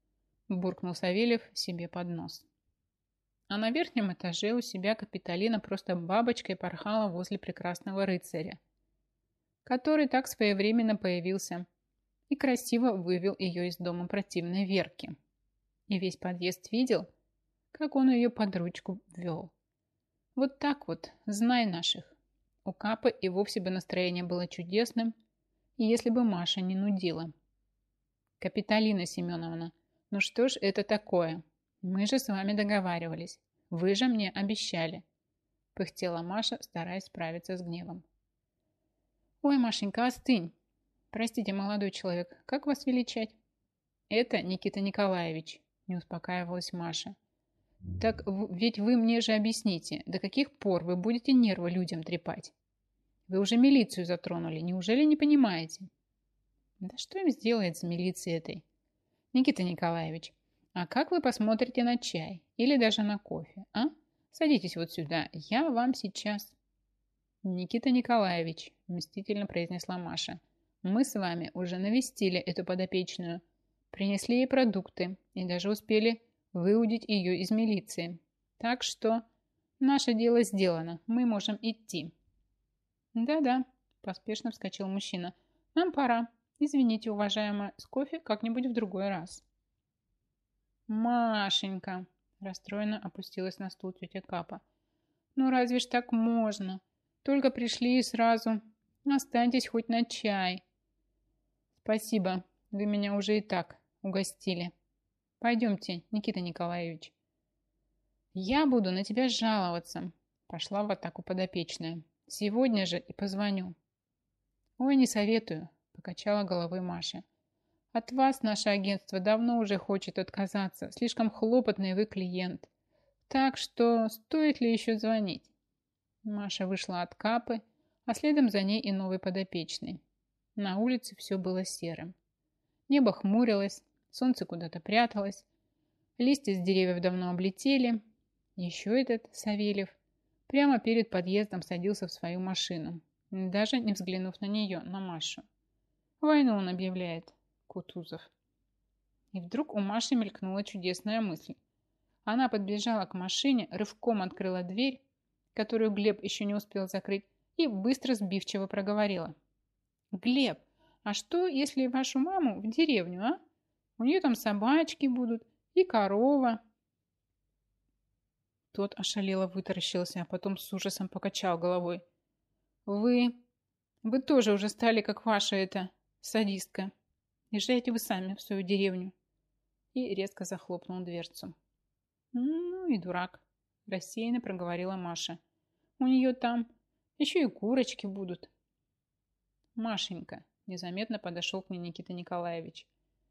буркнул Савельев себе под нос. А на верхнем этаже у себя Капитолина просто бабочкой порхала возле прекрасного рыцаря, который так своевременно появился и красиво вывел ее из дома противной Верки. И весь подъезд видел, как он ее под ручку вел. Вот так вот, знай наших. У Капы и вовсе бы настроение было чудесным, если бы Маша не нудила. Капитолина Семеновна, ну что ж это такое? Мы же с вами договаривались. Вы же мне обещали. Пыхтела Маша, стараясь справиться с гневом. Ой, Машенька, остынь. Простите, молодой человек, как вас величать? Это Никита Николаевич, не успокаивалась Маша. Так ведь вы мне же объясните, до каких пор вы будете нервы людям трепать? Вы уже милицию затронули, неужели не понимаете? Да что им сделает с милицией этой? Никита Николаевич, а как вы посмотрите на чай или даже на кофе, а? Садитесь вот сюда, я вам сейчас... Никита Николаевич, мстительно произнесла Маша, мы с вами уже навестили эту подопечную, принесли ей продукты и даже успели выудить ее из милиции. Так что наше дело сделано, мы можем идти. Да-да, поспешно вскочил мужчина, нам пора. Извините, уважаемая, с кофе как-нибудь в другой раз. Машенька, расстроенно опустилась на стул тетя Капа. Ну разве ж так можно? Только пришли и сразу. Останьтесь хоть на чай. Спасибо, вы меня уже и так угостили. Пойдемте, Никита Николаевич. Я буду на тебя жаловаться, пошла в атаку подопечная. Сегодня же и позвоню. Ой, не советую, покачала головой Маша. От вас наше агентство давно уже хочет отказаться. Слишком хлопотный вы клиент. Так что стоит ли еще звонить? Маша вышла от Капы, а следом за ней и новый подопечный. На улице все было серым. Небо хмурилось, солнце куда-то пряталось, листья с деревьев давно облетели. Еще этот Савельев прямо перед подъездом садился в свою машину, даже не взглянув на нее, на Машу. Войну он объявляет, Кутузов. И вдруг у Маши мелькнула чудесная мысль. Она подбежала к машине, рывком открыла дверь, которую Глеб еще не успел закрыть, и быстро сбивчиво проговорила. «Глеб, а что, если вашу маму в деревню, а? У нее там собачки будут и корова». Тот ошалело вытаращился, а потом с ужасом покачал головой. «Вы... вы тоже уже стали, как ваша эта садистка. Езжайте вы сами в свою деревню». И резко захлопнул дверцу. «Ну и дурак», – рассеянно проговорила Маша. «У нее там еще и курочки будут». «Машенька», – незаметно подошел к ней Никита Николаевич.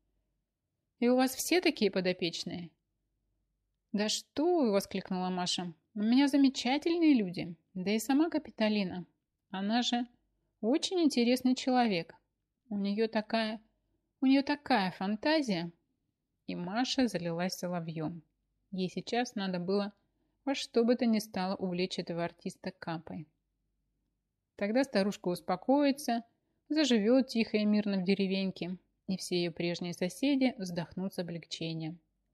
«И у вас все такие подопечные?» «Да что вы!» – воскликнула Маша. «У меня замечательные люди. Да и сама Капитолина. Она же очень интересный человек. У нее такая... у нее такая фантазия». И Маша залилась соловьем. Ей сейчас надо было во что бы то ни стало увлечь этого артиста Капой. Тогда старушка успокоится, заживет тихо и мирно в деревеньке, и все ее прежние соседи вздохнут с облегчением.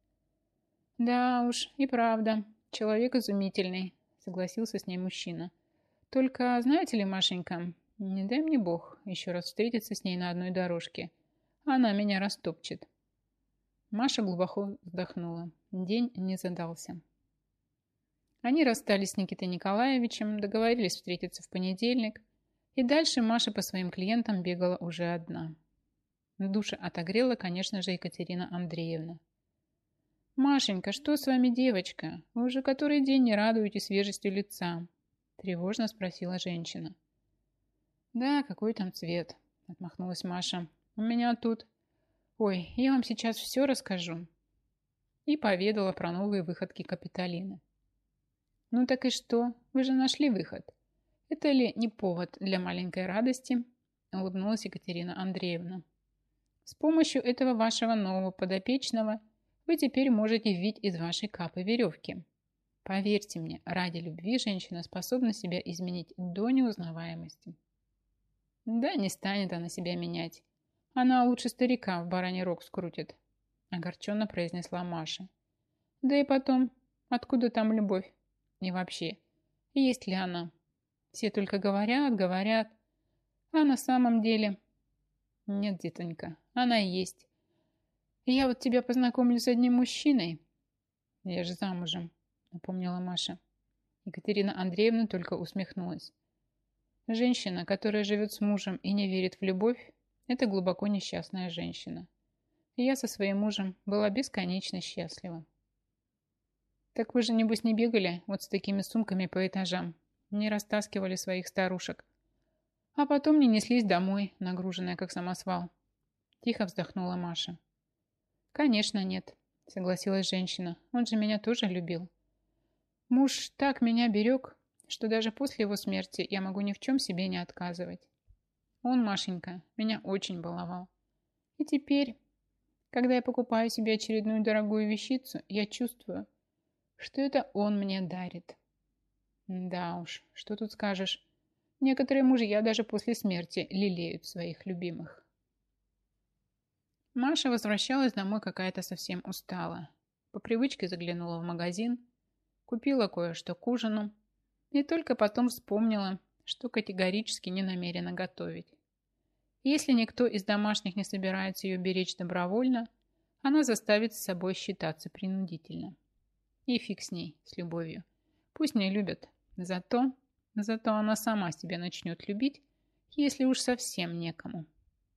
«Да уж, и правда, человек изумительный», — согласился с ней мужчина. «Только, знаете ли, Машенька, не дай мне Бог еще раз встретиться с ней на одной дорожке. Она меня растопчет». Маша глубоко вздохнула. День не задался. Они расстались с Никитой Николаевичем, договорились встретиться в понедельник, и дальше Маша по своим клиентам бегала уже одна. Душа отогрела, конечно же, Екатерина Андреевна. «Машенька, что с вами, девочка? Вы уже который день не радуетесь свежестью лица?» – тревожно спросила женщина. «Да, какой там цвет?» – отмахнулась Маша. «У меня тут... Ой, я вам сейчас все расскажу». И поведала про новые выходки Капитолины. «Ну так и что? Вы же нашли выход. Это ли не повод для маленькой радости?» – улыбнулась Екатерина Андреевна. «С помощью этого вашего нового подопечного вы теперь можете вить из вашей Капы веревки. Поверьте мне, ради любви женщина способна себя изменить до неузнаваемости». «Да не станет она себя менять. Она лучше старика в бараний рог скрутит. огорченно произнесла Маша. Да и потом, откуда там любовь? И вообще, есть ли она? Все только говорят, говорят, а на самом деле... Нет, детонька, она и есть. Я вот тебя познакомлю с одним мужчиной. Я же замужем, напомнила Маша. Екатерина Андреевна только усмехнулась. Женщина, которая живет с мужем и не верит в любовь, это глубоко несчастная женщина. И я со своим мужем была бесконечно счастлива. Так вы же, небось, не бегали вот с такими сумками по этажам, не растаскивали своих старушек, а потом не неслись домой, нагруженная как самосвал. Тихо вздохнула Маша. Конечно, нет, согласилась женщина. Он же меня тоже любил. Муж так меня берег, что даже после его смерти я могу ни в чем себе не отказывать. Он, Машенька, меня очень баловал. И теперь, когда я покупаю себе очередную дорогую вещицу, я чувствую, что это он мне дарит. Да уж, что тут скажешь. Некоторые мужья даже после смерти лелеют своих любимых. Маша возвращалась домой какая-то совсем усталая. По привычке заглянула в магазин, купила кое-что к ужину и только потом вспомнила, что категорически не намерена готовить. Если никто из домашних не собирается ее беречь добровольно, она заставит с собой считаться принудительно. И фиг с ней, с любовью. Пусть не любят. Зато, зато она сама себя начнет любить, если уж совсем некому.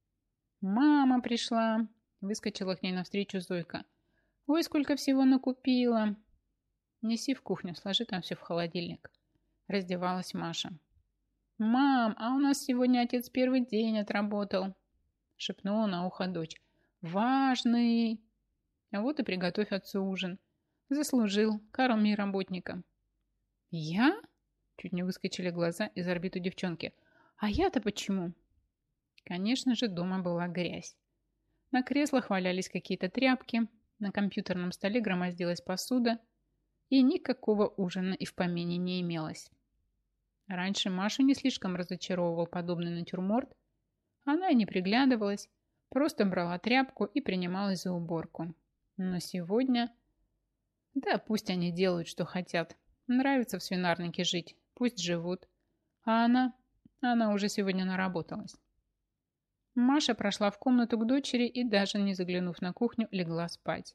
«Мама пришла!» – выскочила к ней навстречу Зойка. «Ой, сколько всего накупила!» «Неси в кухню, сложи там все в холодильник», – раздевалась Маша. «Мам, а у нас сегодня отец первый день отработал», – шепнула на ухо дочь. «Важный!» «А вот и приготовь отцу ужин. Заслужил, корми работника». «Я?» – чуть не выскочили глаза из орбит у девчонки. «А я-то почему?» Конечно же, дома была грязь. На креслах валялись какие-то тряпки, на компьютерном столе громоздилась посуда, и никакого ужина и в помине не имелось. Раньше Машу не слишком разочаровывал подобный натюрморт. Она и не приглядывалась, просто брала тряпку и принималась за уборку. Но сегодня... Да, пусть они делают, что хотят. Нравится в свинарнике жить, пусть живут. А она... Она уже сегодня наработалась. Маша прошла в комнату к дочери и, даже не заглянув на кухню, легла спать.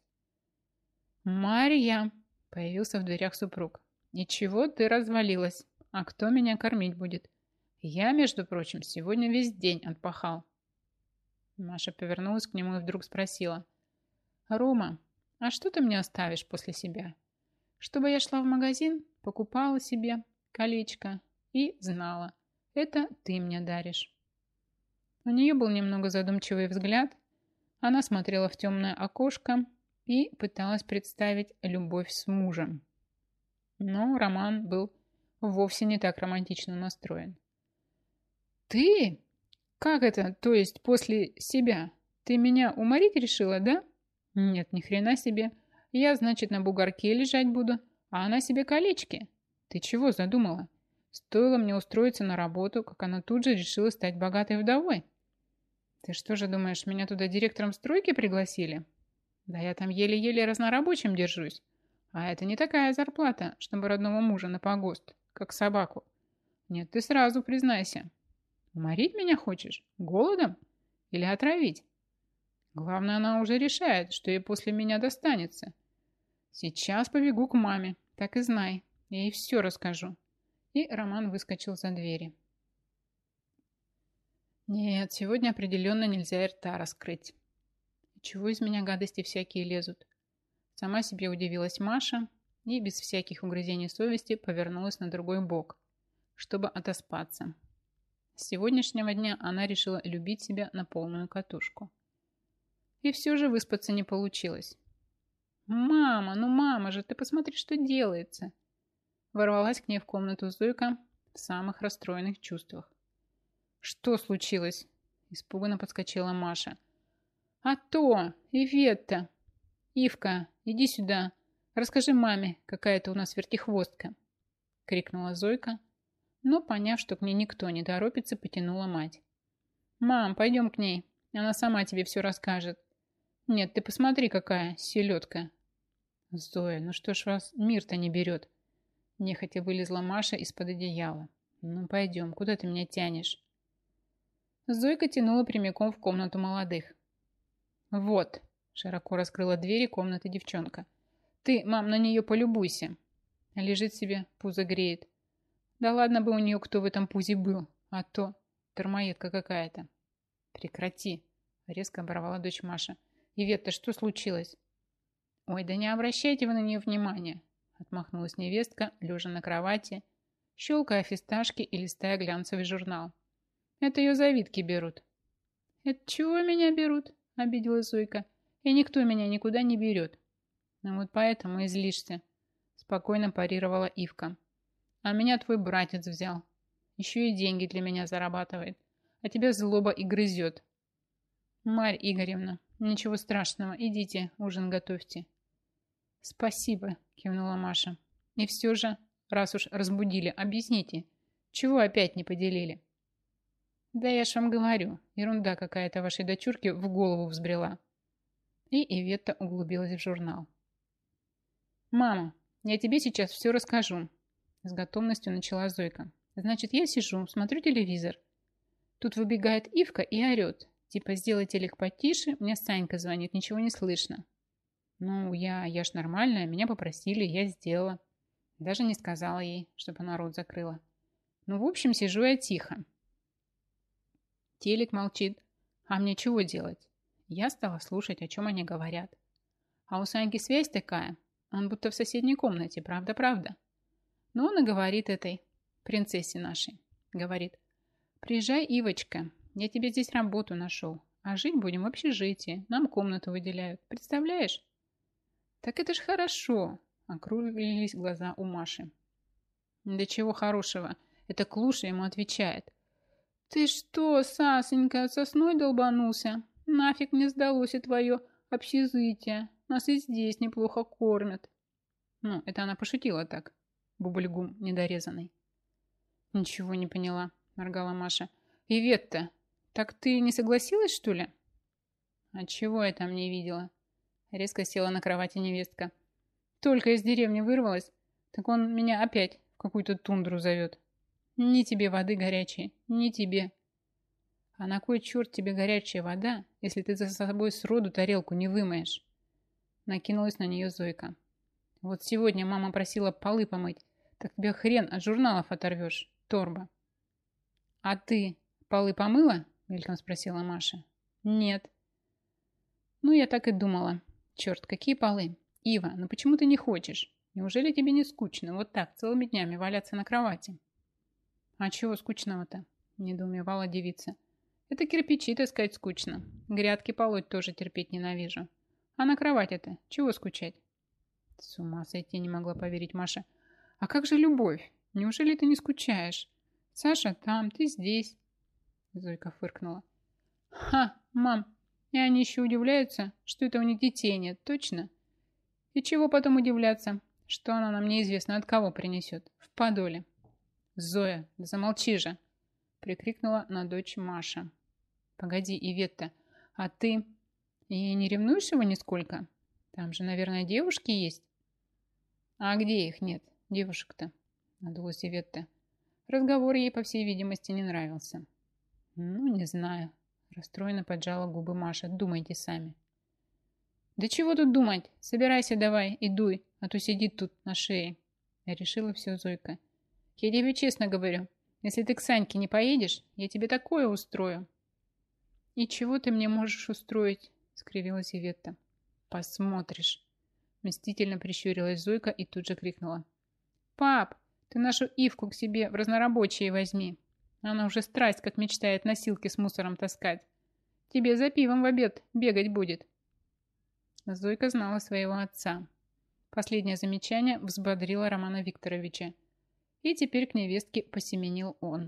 «Марья!» – появился в дверях супруг. «Ничего, ты развалилась. А кто меня кормить будет? Я, между прочим, сегодня весь день отпахал». Маша повернулась к нему и вдруг спросила. «Рома, а что ты мне оставишь после себя? Чтобы я шла в магазин, покупала себе колечко и знала, это ты мне даришь». У нее был немного задумчивый взгляд. Она смотрела в темное окошко и пыталась представить любовь с мужем. Но Роман был вовсе не так романтично настроен. «Ты? Как это, то есть после себя? Ты меня уморить решила, да? Нет, ни хрена себе. Я, значит, на бугорке лежать буду, а она себе колечки. Ты чего задумала? Стоило мне устроиться на работу, как она тут же решила стать богатой вдовой. Ты что же думаешь, меня туда директором стройки пригласили? Да я там еле-еле разнорабочим держусь. А это не такая зарплата, чтобы родного мужа на погост, как собаку. Нет, ты сразу признайся. Уморить меня хочешь? Голодом? Или отравить? Главное, она уже решает, что ей после меня достанется. Сейчас побегу к маме, так и знай. Я ей все расскажу. И Роман выскочил за двери. Нет, сегодня определенно нельзя и рта раскрыть. Чего из меня гадости всякие лезут? Сама себе удивилась Маша и без всяких угрызений совести повернулась на другой бок, чтобы отоспаться. С сегодняшнего дня она решила любить себя на полную катушку. И все же выспаться не получилось. «Мама, ну мама же, ты посмотри, что делается!» Ворвалась к ней в комнату Зойка в самых расстроенных чувствах. «Что случилось?» Испуганно подскочила Маша. «А то, Иветта! Ивка, иди сюда. Расскажи маме, какая ты у нас вертихвостка!» Крикнула Зойка, но, поняв, что к ней никто не торопится, потянула мать. «Мам, пойдем к ней. Она сама тебе все расскажет. Нет, ты посмотри, какая селедка. Зоя, ну что ж вас мир-то не берет? Нехотя вылезла Маша из-под одеяла. Ну пойдем, куда ты меня тянешь? Зойка тянула прямиком в комнату молодых. Вот, широко раскрыла двери комнаты девчонка. Ты, мам, на нее полюбуйся. Лежит себе, пузо греет. Да ладно бы у нее кто в этом пузе был, а то дармоедка какая-то. Прекрати, резко оборвала дочь Маша. Ивет, что случилось? Ой, да не обращайте вы на нее внимания, отмахнулась невестка, лежа на кровати, щелкая фисташки и листая глянцевый журнал. Это ее завидки берут. Это чего меня берут? Обиделась Зойка. И никто меня никуда не берет. Ну вот поэтому и злишься, спокойно парировала Ивка. А меня твой братец взял. Еще и деньги для меня зарабатывает. А тебя злоба и грызет. Марь Игоревна, ничего страшного, идите, ужин готовьте. Спасибо, кивнула Маша. И все же, раз уж разбудили, объясните, чего опять не поделили? Да я ж вам говорю, ерунда какая-то вашей дочурке в голову взбрела. И Иветта углубилась в журнал. Мама, я тебе сейчас все расскажу. С готовностью начала Зойка. Значит, я сижу, смотрю телевизор. Тут выбегает Ивка и орет. Типа, сделай телек потише, мне Санька звонит, ничего не слышно. Ну, я, я ж нормальная, меня попросили, я сделала. Даже не сказала ей, чтобы она рот закрыла. Ну, в общем, сижу я тихо. Телек молчит. А мне чего делать? Я стала слушать, о чем они говорят. А у Саньки связь такая, он будто в соседней комнате, правда-правда. Но он и говорит этой принцессе нашей. Говорит, приезжай, Ивочка, я тебе здесь работу нашел, а жить будем в общежитии, нам комнату выделяют. Представляешь? Так это ж хорошо, округлились глаза у Маши. Да чего хорошего, это Клуша ему отвечает. Ты что, Сасенька, сосной долбанулся? Нафиг мне сдалось и твое общежитие, нас и здесь неплохо кормят. Ну, это она пошутила так, бубльгум недорезанный. Ничего не поняла, моргала Маша. Иветта, так ты не согласилась, что ли? А чего я там не видела? Резко села на кровати невестка. Только из деревни вырвалась, так он меня опять в какую-то тундру зовет. Ни тебе воды горячей, ни тебе. А на кой черт тебе горячая вода, если ты за собой сроду тарелку не вымоешь? Накинулась на нее Зойка. Вот сегодня мама просила полы помыть, так тебя хрен от журналов оторвешь, торба. А ты полы помыла? Мельком спросила Маша. Нет. Ну, я так и думала. Черт, какие полы? Ива, ну почему ты не хочешь? Неужели тебе не скучно вот так целыми днями валяться на кровати? А чего скучного-то? Недоумевала девица. Это кирпичи таскать скучно. Грядки полоть тоже терпеть ненавижу. А на кровати-то чего скучать? С ума сойти не могла поверить Маша. А как же любовь? Неужели ты не скучаешь? Саша там, ты здесь. Зойка фыркнула. Ха, мам, и они еще удивляются, что это у них детей нет, точно? И чего потом удивляться, что она нам неизвестно от кого принесет? В подоле. Зоя, да замолчи же, прикрикнула на дочь Маша. Погоди, Иветта, а ты и не ревнуешь его нисколько? Там же, наверное, девушки есть. А где их нет, девушек-то? Надулась Иветта. Разговор ей, по всей видимости, не нравился. Ну, не знаю. Расстроенно поджала губы Маша. Думайте сами. Да чего тут думать? Собирайся давай и дуй, а то сидит тут на шее. Я решила все, Зойка. Я тебе честно говорю, если ты к Саньке не поедешь, я тебе такое устрою. И чего ты мне можешь устроить? Скривилась Иветта. Посмотришь. Мстительно прищурилась Зойка и тут же крикнула. Пап, ты нашу Ивку к себе в разнорабочие возьми. Она уже страсть, как мечтает носилки с мусором таскать. Тебе за пивом в обед бегать будет. Зойка знала своего отца. Последнее замечание взбодрило Романа Викторовича. И теперь к невестке посеменил он.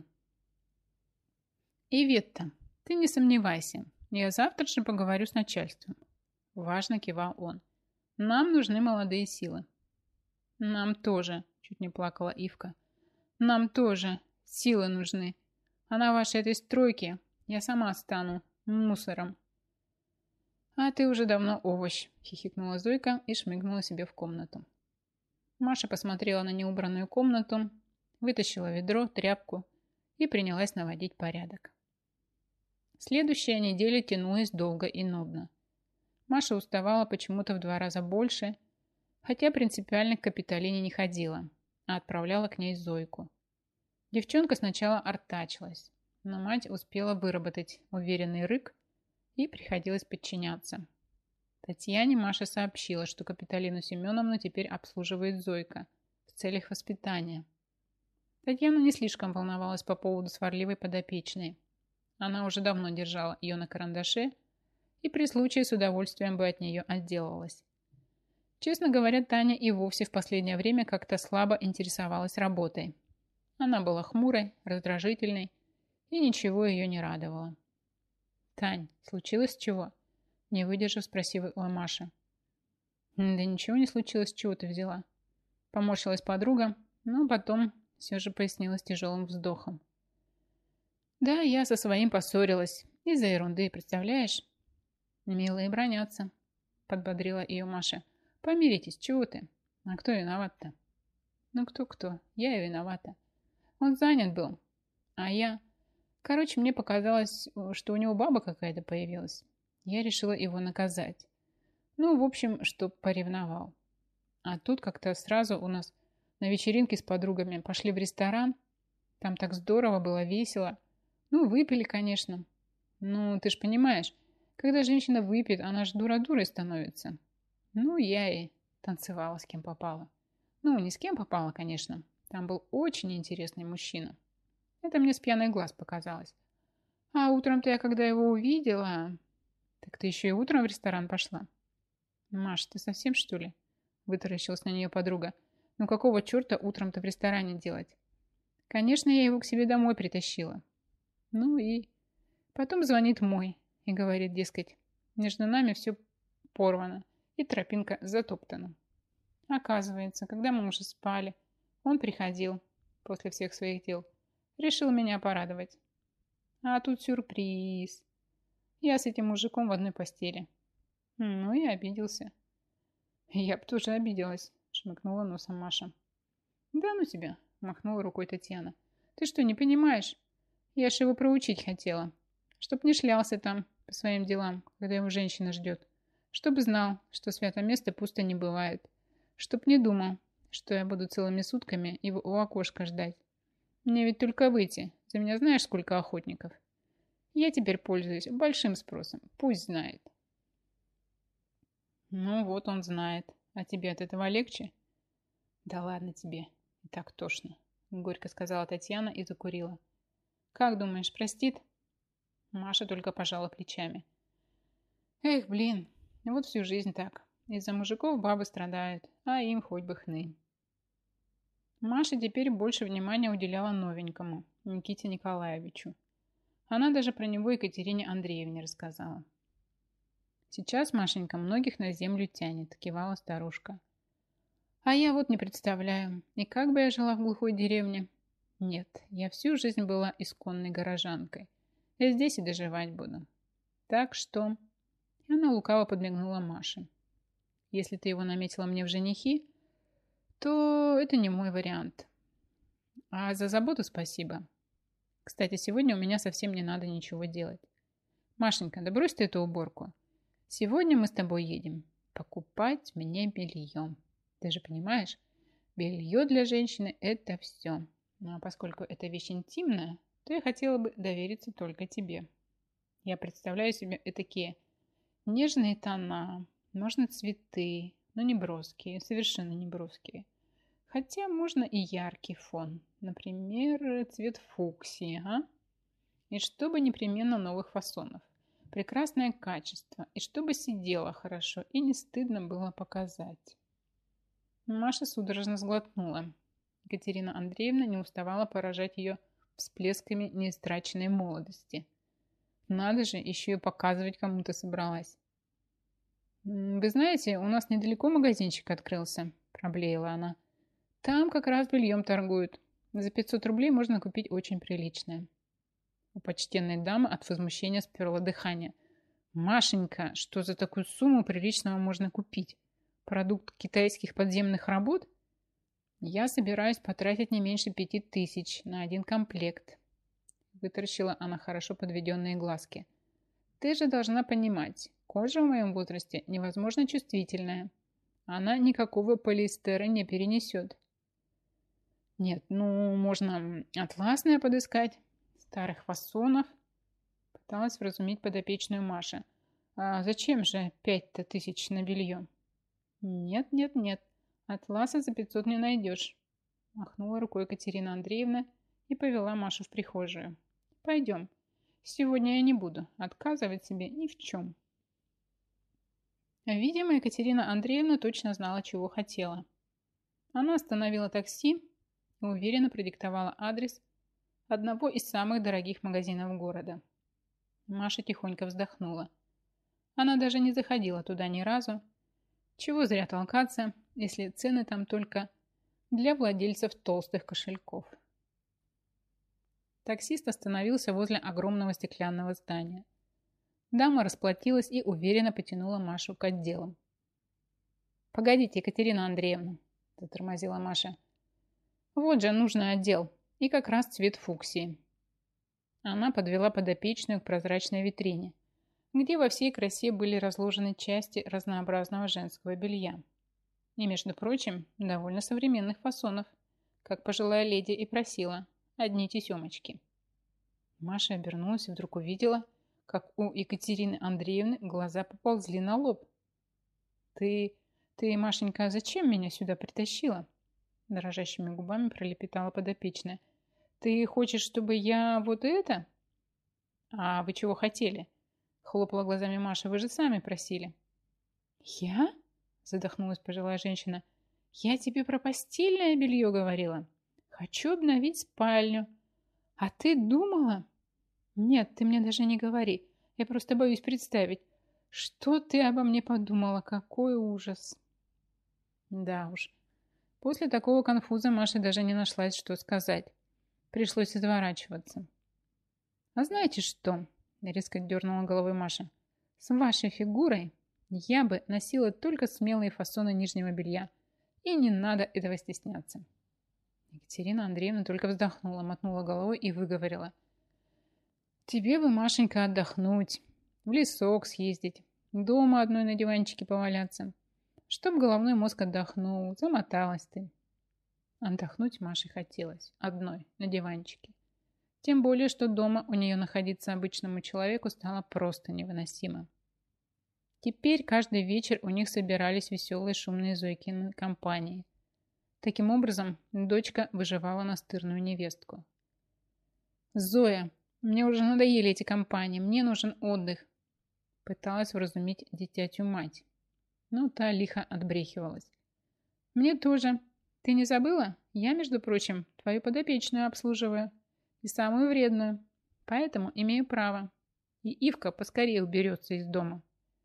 Иветта, ты не сомневайся. Я завтра же поговорю с начальством. Важно кивал он. Нам нужны молодые силы. Нам тоже, чуть не плакала Ивка. Нам тоже силы нужны. А на вашей этой стройке я сама стану мусором. «А ты уже давно овощ», – хихикнула Зойка и шмыгнула себе в комнату. Маша посмотрела на неубранную комнату, вытащила ведро, тряпку и принялась наводить порядок. Следующая неделя тянулась долго и нудно. Маша уставала почему-то в два раза больше, хотя принципиально к Капитолине не ходила, а отправляла к ней Зойку. Девчонка сначала артачилась, но мать успела выработать уверенный рык и приходилось подчиняться. Татьяне Маша сообщила, что Капитолину Семеновну теперь обслуживает Зойка в целях воспитания. Татьяна не слишком волновалась по поводу сварливой подопечной. Она уже давно держала ее на карандаше и при случае с удовольствием бы от нее отделалась. Честно говоря, Таня и вовсе в последнее время как-то слабо интересовалась работой. Она была хмурой, раздражительной, и ничего ее не радовало. «Тань, случилось чего?» – не выдержав, спросила Маша. «Да ничего не случилось, чего ты взяла?» Поморщилась подруга, но потом все же пояснила с тяжелым вздохом. «Да, я со своим поссорилась. Из-за ерунды, представляешь?» «Милые бронятся», – подбодрила ее Маша. «Помиритесь, чего ты? А кто виноват-то?» «Ну кто-кто? Я и виновата. Он занят был. А я... Короче, мне показалось, что у него баба какая-то появилась. Я решила его наказать. Ну, в общем, чтоб поревновал. А тут как-то сразу у нас на вечеринке с подругами пошли в ресторан. Там так здорово было, весело. Ну, выпили, конечно. Ну, ты ж понимаешь, когда женщина выпьет, она ж дура-дурой становится. Ну, я и танцевала с кем попала. Ну, не с кем попала, конечно. Там был очень интересный мужчина. Это мне с пьяных глаз показалось. А утром-то я, когда его увидела... Так ты еще и утром в ресторан пошла? Маш, ты совсем, что ли? Вытаращилась на нее подруга. Ну, какого черта утром-то в ресторане делать? Конечно, я его к себе домой притащила. Ну и... Потом звонит мой и говорит, дескать, между нами все порвано и тропинка затоптана. Оказывается, когда мы уже спали, он приходил после всех своих дел. Решил меня порадовать. А тут сюрприз. Я с этим мужиком в одной постели. Ну и обиделся. Я бы тоже обиделась, шмыкнула носом Маша. Да ну тебя, махнула рукой Татьяна. Ты что, не понимаешь? Я ж его проучить хотела. Чтоб не шлялся там по своим делам, когда его женщина ждет. Чтоб знал, что свято место пусто не бывает. Чтоб не думал, что я буду целыми сутками его у окошка ждать. Мне ведь только выйти. За меня знаешь, сколько охотников? Я теперь пользуюсь большим спросом. Пусть знает. Ну вот он знает. А тебе от этого легче? Да ладно тебе. И так тошно. Горько сказала Татьяна и закурила. Как думаешь, простит? Маша только пожала плечами. Эх, блин. Вот всю жизнь так. Из-за мужиков бабы страдают, а им хоть бы хны. Маша теперь больше внимания уделяла новенькому, Никите Николаевичу. Она даже про него Екатерине Андреевне рассказала. «Сейчас, Машенька, многих на землю тянет», – кивала старушка. «А я вот не представляю, и как бы я жила в глухой деревне? Нет, я всю жизнь была исконной горожанкой. Я здесь и доживать буду. Так что...» И она лукаво подмигнула Маше. «Если ты его наметила мне в женихи, то это не мой вариант. А за заботу спасибо. Кстати, сегодня у меня совсем не надо ничего делать. Машенька, да брось ты эту уборку. Сегодня мы с тобой едем покупать мне белье. Ты же понимаешь, белье для женщины – это все. Ну, а поскольку это вещь интимная, то я хотела бы довериться только тебе. Я представляю себе такие нежные тона, можно цветы, но не броские, совершенно не броские. Хотя можно и яркий фон. Например, цвет фуксии, а? И чтобы непременно новых фасонов. Прекрасное качество. И чтобы сидело хорошо и не стыдно было показать. Маша судорожно сглотнула. Екатерина Андреевна не уставала поражать ее всплесками неистраченной молодости. Надо же, еще и показывать кому-то собралась. «Вы знаете, у нас недалеко магазинчик открылся», – проблеяла она. «Там как раз бельем торгуют. За пятьсот рублей можно купить очень приличное». У почтенной дамы от возмущения сперло дыхание. Машенька, что за такую сумму приличного можно купить? Продукт китайских подземных работ? Я собираюсь потратить не меньше пяти тысяч на один комплект. Вытаращила она хорошо подведенные глазки. Ты же должна понимать, кожа в моем возрасте невозможно чувствительная. Она никакого полиэстера не перенесет. Нет, ну, можно атласное подыскать, старых фасонов. Пыталась вразумить подопечную Маша. А зачем же пять-то тысяч на белье? Нет, нет, нет, атласа за пятьсот не найдешь. Махнула рукой Катерина Андреевна и повела Машу в прихожую. Пойдем. Сегодня я не буду отказывать себе ни в чем. Видимо, Екатерина Андреевна точно знала, чего хотела. Она остановила такси и уверенно продиктовала адрес одного из самых дорогих магазинов города. Маша тихонько вздохнула. Она даже не заходила туда ни разу. Чего зря толкаться, если цены там только для владельцев толстых кошельков. Таксист остановился возле огромного стеклянного здания. Дама расплатилась и уверенно потянула Машу к отделам. «Погодите, Екатерина Андреевна», – затормозила Маша. «Вот же нужный отдел, и как раз цвет фуксии». Она подвела подопечную к прозрачной витрине, где во всей красе были разложены части разнообразного женского белья. И, между прочим, довольно современных фасонов, как пожилая леди и просила, одни тесемочки. Маша обернулась и вдруг увидела, как у Екатерины Андреевны глаза поползли на лоб. «Ты, ты, Машенька, зачем меня сюда притащила?» Дрожащими губами пролепетала подопечная. «Ты хочешь, чтобы я вот это?» «А вы чего хотели?» Хлопала глазами Маша. «Вы же сами просили». «Я?» Задохнулась пожилая женщина. «Я тебе про постельное белье говорила. Хочу обновить спальню. А ты думала?» «Нет, ты мне даже не говори. Я просто боюсь представить. Что ты обо мне подумала? Какой ужас!» Да уж. После такого конфуза Маше даже не нашлась, что сказать. Пришлось изворачиваться. «А знаете что?» – резко дернула головой Маша. «С вашей фигурой я бы носила только смелые фасоны нижнего белья. И не надо этого стесняться». Екатерина Андреевна только вздохнула, мотнула головой и выговорила. «Тебе бы, Машенька, отдохнуть, в лесок съездить, дома одной на диванчике поваляться, чтоб головной мозг отдохнул, замоталась ты». Отдохнуть Маше хотелось, одной, на диванчике. Тем более, что дома у нее находиться обычному человеку стало просто невыносимо. Теперь каждый вечер у них собирались веселые шумные Зойкины компании. Таким образом, дочка выживала настырную невестку. «Зоя, мне уже надоели эти компании, мне нужен отдых», пыталась вразумить дитятю мать. Но та лихо отбрехивалась. «Мне тоже. Ты не забыла? Я, между прочим, твою подопечную обслуживаю. И самую вредную. Поэтому имею право. И Ивка поскорее уберется из дома».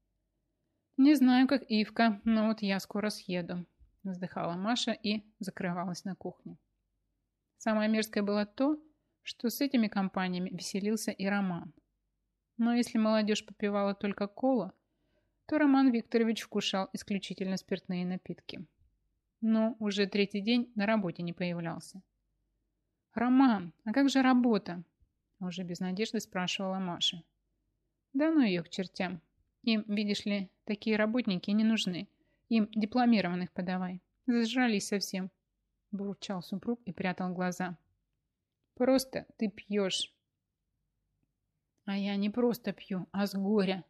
«Не знаю, как Ивка, но вот я скоро съеду», вздыхала Маша и закрывалась на кухне. Самое мерзкое было то, что с этими компаниями веселился и Роман. Но если молодежь попивала только колу, то Роман Викторович вкушал исключительно спиртные напитки. Но уже третий день на работе не появлялся. «Роман, а как же работа?» Уже без надежды спрашивала Маша. «Да ну ее к чертям. Им, видишь ли, такие работники не нужны. Им дипломированных подавай. Зажрались совсем», бурчал супруг и прятал глаза. «Просто ты пьешь». «А я не просто пью, а с горя».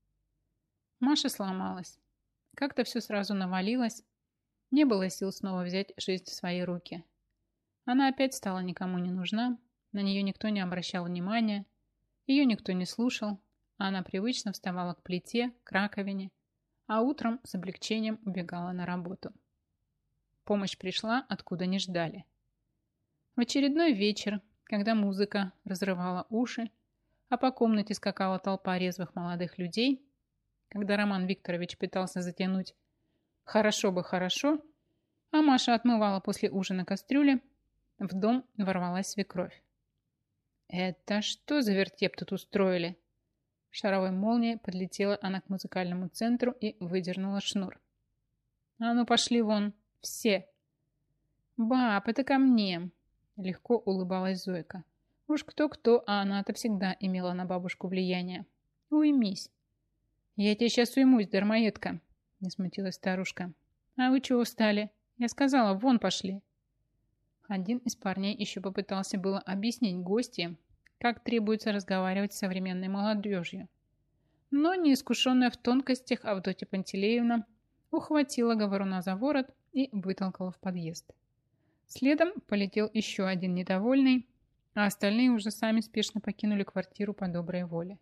Маша сломалась. Как-то все сразу навалилось. Не было сил снова взять жизнь в свои руки. Она опять стала никому не нужна, на нее никто не обращал внимания, ее никто не слушал, а она привычно вставала к плите, к раковине, а утром с облегчением убегала на работу. Помощь пришла, откуда не ждали. В очередной вечер, когда музыка разрывала уши, а по комнате скакала толпа резвых молодых людей, когда Роман Викторович пытался затянуть «хорошо бы хорошо», а Маша отмывала после ужина кастрюли, в дом ворвалась свекровь. «Это что за вертеп тут устроили?» Шаровой молнией подлетела она к музыкальному центру и выдернула шнур. «А ну пошли вон, все!» «Баб, это ко мне!» Легко улыбалась Зойка. Уж кто-кто, а она-то всегда имела на бабушку влияние. «Уймись!» «Я тебе сейчас уймусь, дармоедка!» Не смутилась старушка. «А вы чего встали? Я сказала, вон пошли!» Один из парней еще попытался было объяснить гостям, как требуется разговаривать с современной молодежью. Но неискушенная в тонкостях Авдотья Пантелеевна ухватила говоруна за ворот и вытолкала в подъезд. Следом полетел еще один недовольный, а остальные уже сами спешно покинули квартиру по доброй воле.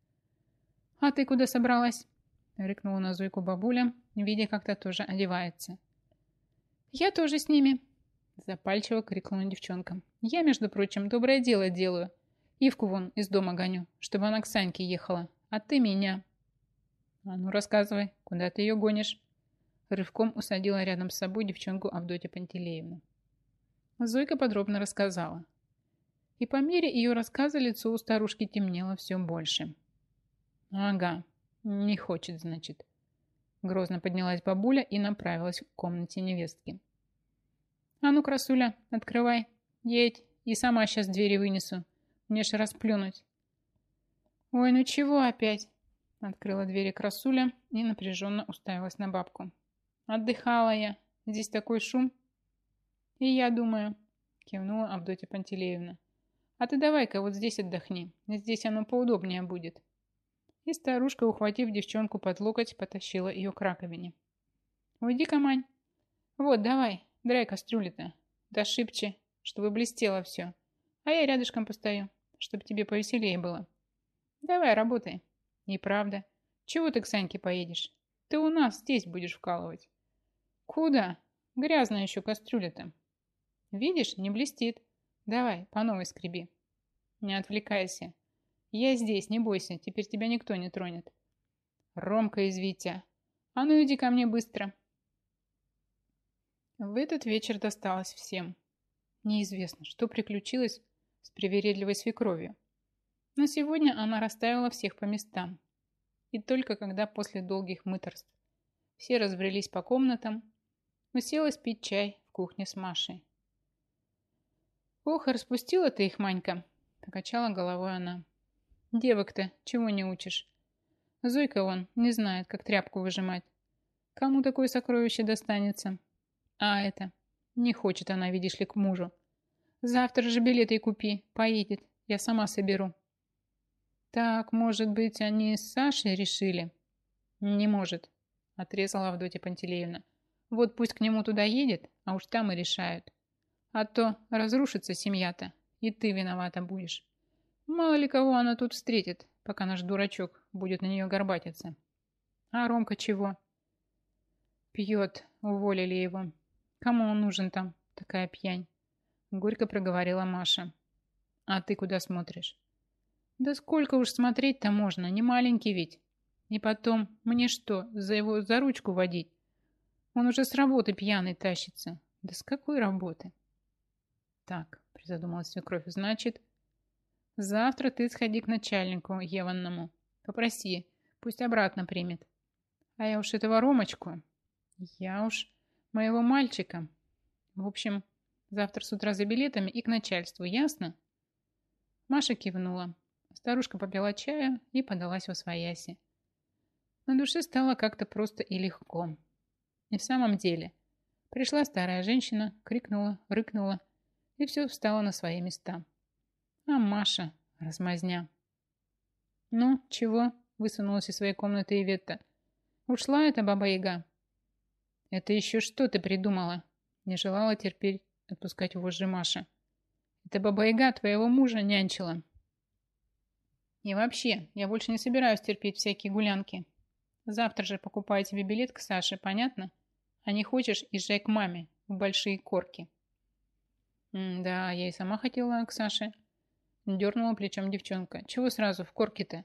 «А ты куда собралась?» — рыкнула на Зойку бабуля, видя, как та тоже одевается. «Я тоже с ними!» — запальчиво крикнула девчонка. «Я, между прочим, доброе дело делаю. Ивку вон из дома гоню, чтобы она к Саньке ехала, а ты меня». «А ну рассказывай, куда ты ее гонишь?» Рывком усадила рядом с собой девчонку Авдотья Пантелеевна. Зойка подробно рассказала. И по мере ее рассказа лицо у старушки темнело все больше. «Ага, не хочет, значит». Грозно поднялась бабуля и направилась к комнате невестки. «А ну, красуля, открывай, едь, и сама сейчас двери вынесу. Мне ж расплюнуть». «Ой, ну чего опять?» Открыла двери красуля и напряженно уставилась на бабку. «Отдыхала я. Здесь такой шум». «И я думаю», кивнула Авдотья Пантелеевна. «А ты давай-ка вот здесь отдохни. Здесь оно поудобнее будет». И старушка, ухватив девчонку под локоть, потащила ее к раковине. «Уйди-ка, Мань. Вот, давай, драй кастрюли-то. Да шибче, чтобы блестело все. А я рядышком постою, чтобы тебе повеселее было. Давай, работай». «И правда. Чего ты к Саньке поедешь? Ты у нас здесь будешь вкалывать». «Куда? Грязная еще кастрюля-то». «Видишь, не блестит. Давай, по новой скреби». «Не отвлекайся. Я здесь, не бойся, теперь тебя никто не тронет». «Ромка из Витя. А ну иди ко мне быстро». В этот вечер досталось всем. Неизвестно, что приключилось с привередливой свекровью. Но сегодня она расставила всех по местам. И только когда после долгих мытарств все разбрелись по комнатам, уселась пить чай в кухне с Машей. «Ох, распустила ты их, Манька!» – покачала головой она. «Девок-то чего не учишь? Зойка вон не знает, как тряпку выжимать. Кому такое сокровище достанется? А это, не хочет она, видишь ли, к мужу. Завтра же билеты и купи, поедет, я сама соберу». «Так, может быть, они с Сашей решили?» «Не может», – отрезала Авдотья Пантелеевна. «Вот пусть к нему туда едет, а уж там и решают. А то разрушится семья-то, и ты виновата будешь. Мало ли кого она тут встретит, пока наш дурачок будет на нее горбатиться. А Ромка чего?» «Пьет, уволили его. Кому он нужен там, такая пьянь?» Горько проговорила Маша. «А ты куда смотришь?» «Да сколько уж смотреть-то можно, не маленький ведь. И потом, мне что, за его за ручку водить? Он уже с работы пьяный тащится. Да с какой работы?» «Так», — призадумалась свекровь, — «значит, завтра ты сходи к начальнику Еванному. Попроси, пусть обратно примет. А я уж этого Ромочку, я уж моего мальчика. В общем, завтра с утра за билетами и к начальству, ясно?» Маша кивнула. Старушка попила чаю и подалась восвояси. На душе стало как-то просто и легко. И в самом деле, пришла старая женщина, крикнула, рыкнула, и все встало на свои места. А Маша — размазня. «Ну, чего?» — высунулась из своей комнаты Иветта. «Ушла эта баба-яга?» «Это еще что ты придумала?» Не желала терпеть отпускать вожжи Маша. «Это баба-яга твоего мужа нянчила. И вообще, я больше не собираюсь терпеть всякие гулянки. Завтра же покупай тебе билет к Саше, понятно? А не хочешь, езжай к маме в Большие Корки». М «Да, я и сама хотела к Саше». Дернула плечом девчонка. «Чего сразу в Корки-то?»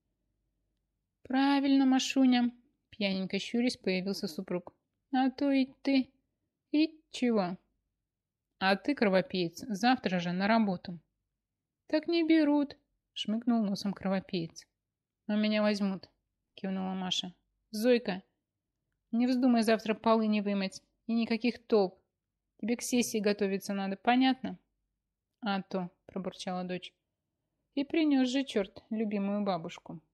«Правильно, Машуня», пьяненько щурясь появился супруг. «А то и ты. И чего?» «А ты, кровопиец, завтра же на работу». «Так не берут», шмыгнул носом кровопиец. У меня возьмут, кивнула Маша. Зойка, не вздумай завтра полы не вымыть. И никаких толп. Тебе к сессии готовиться надо, понятно? А то, пробурчала дочь. И принес же черт любимую бабушку.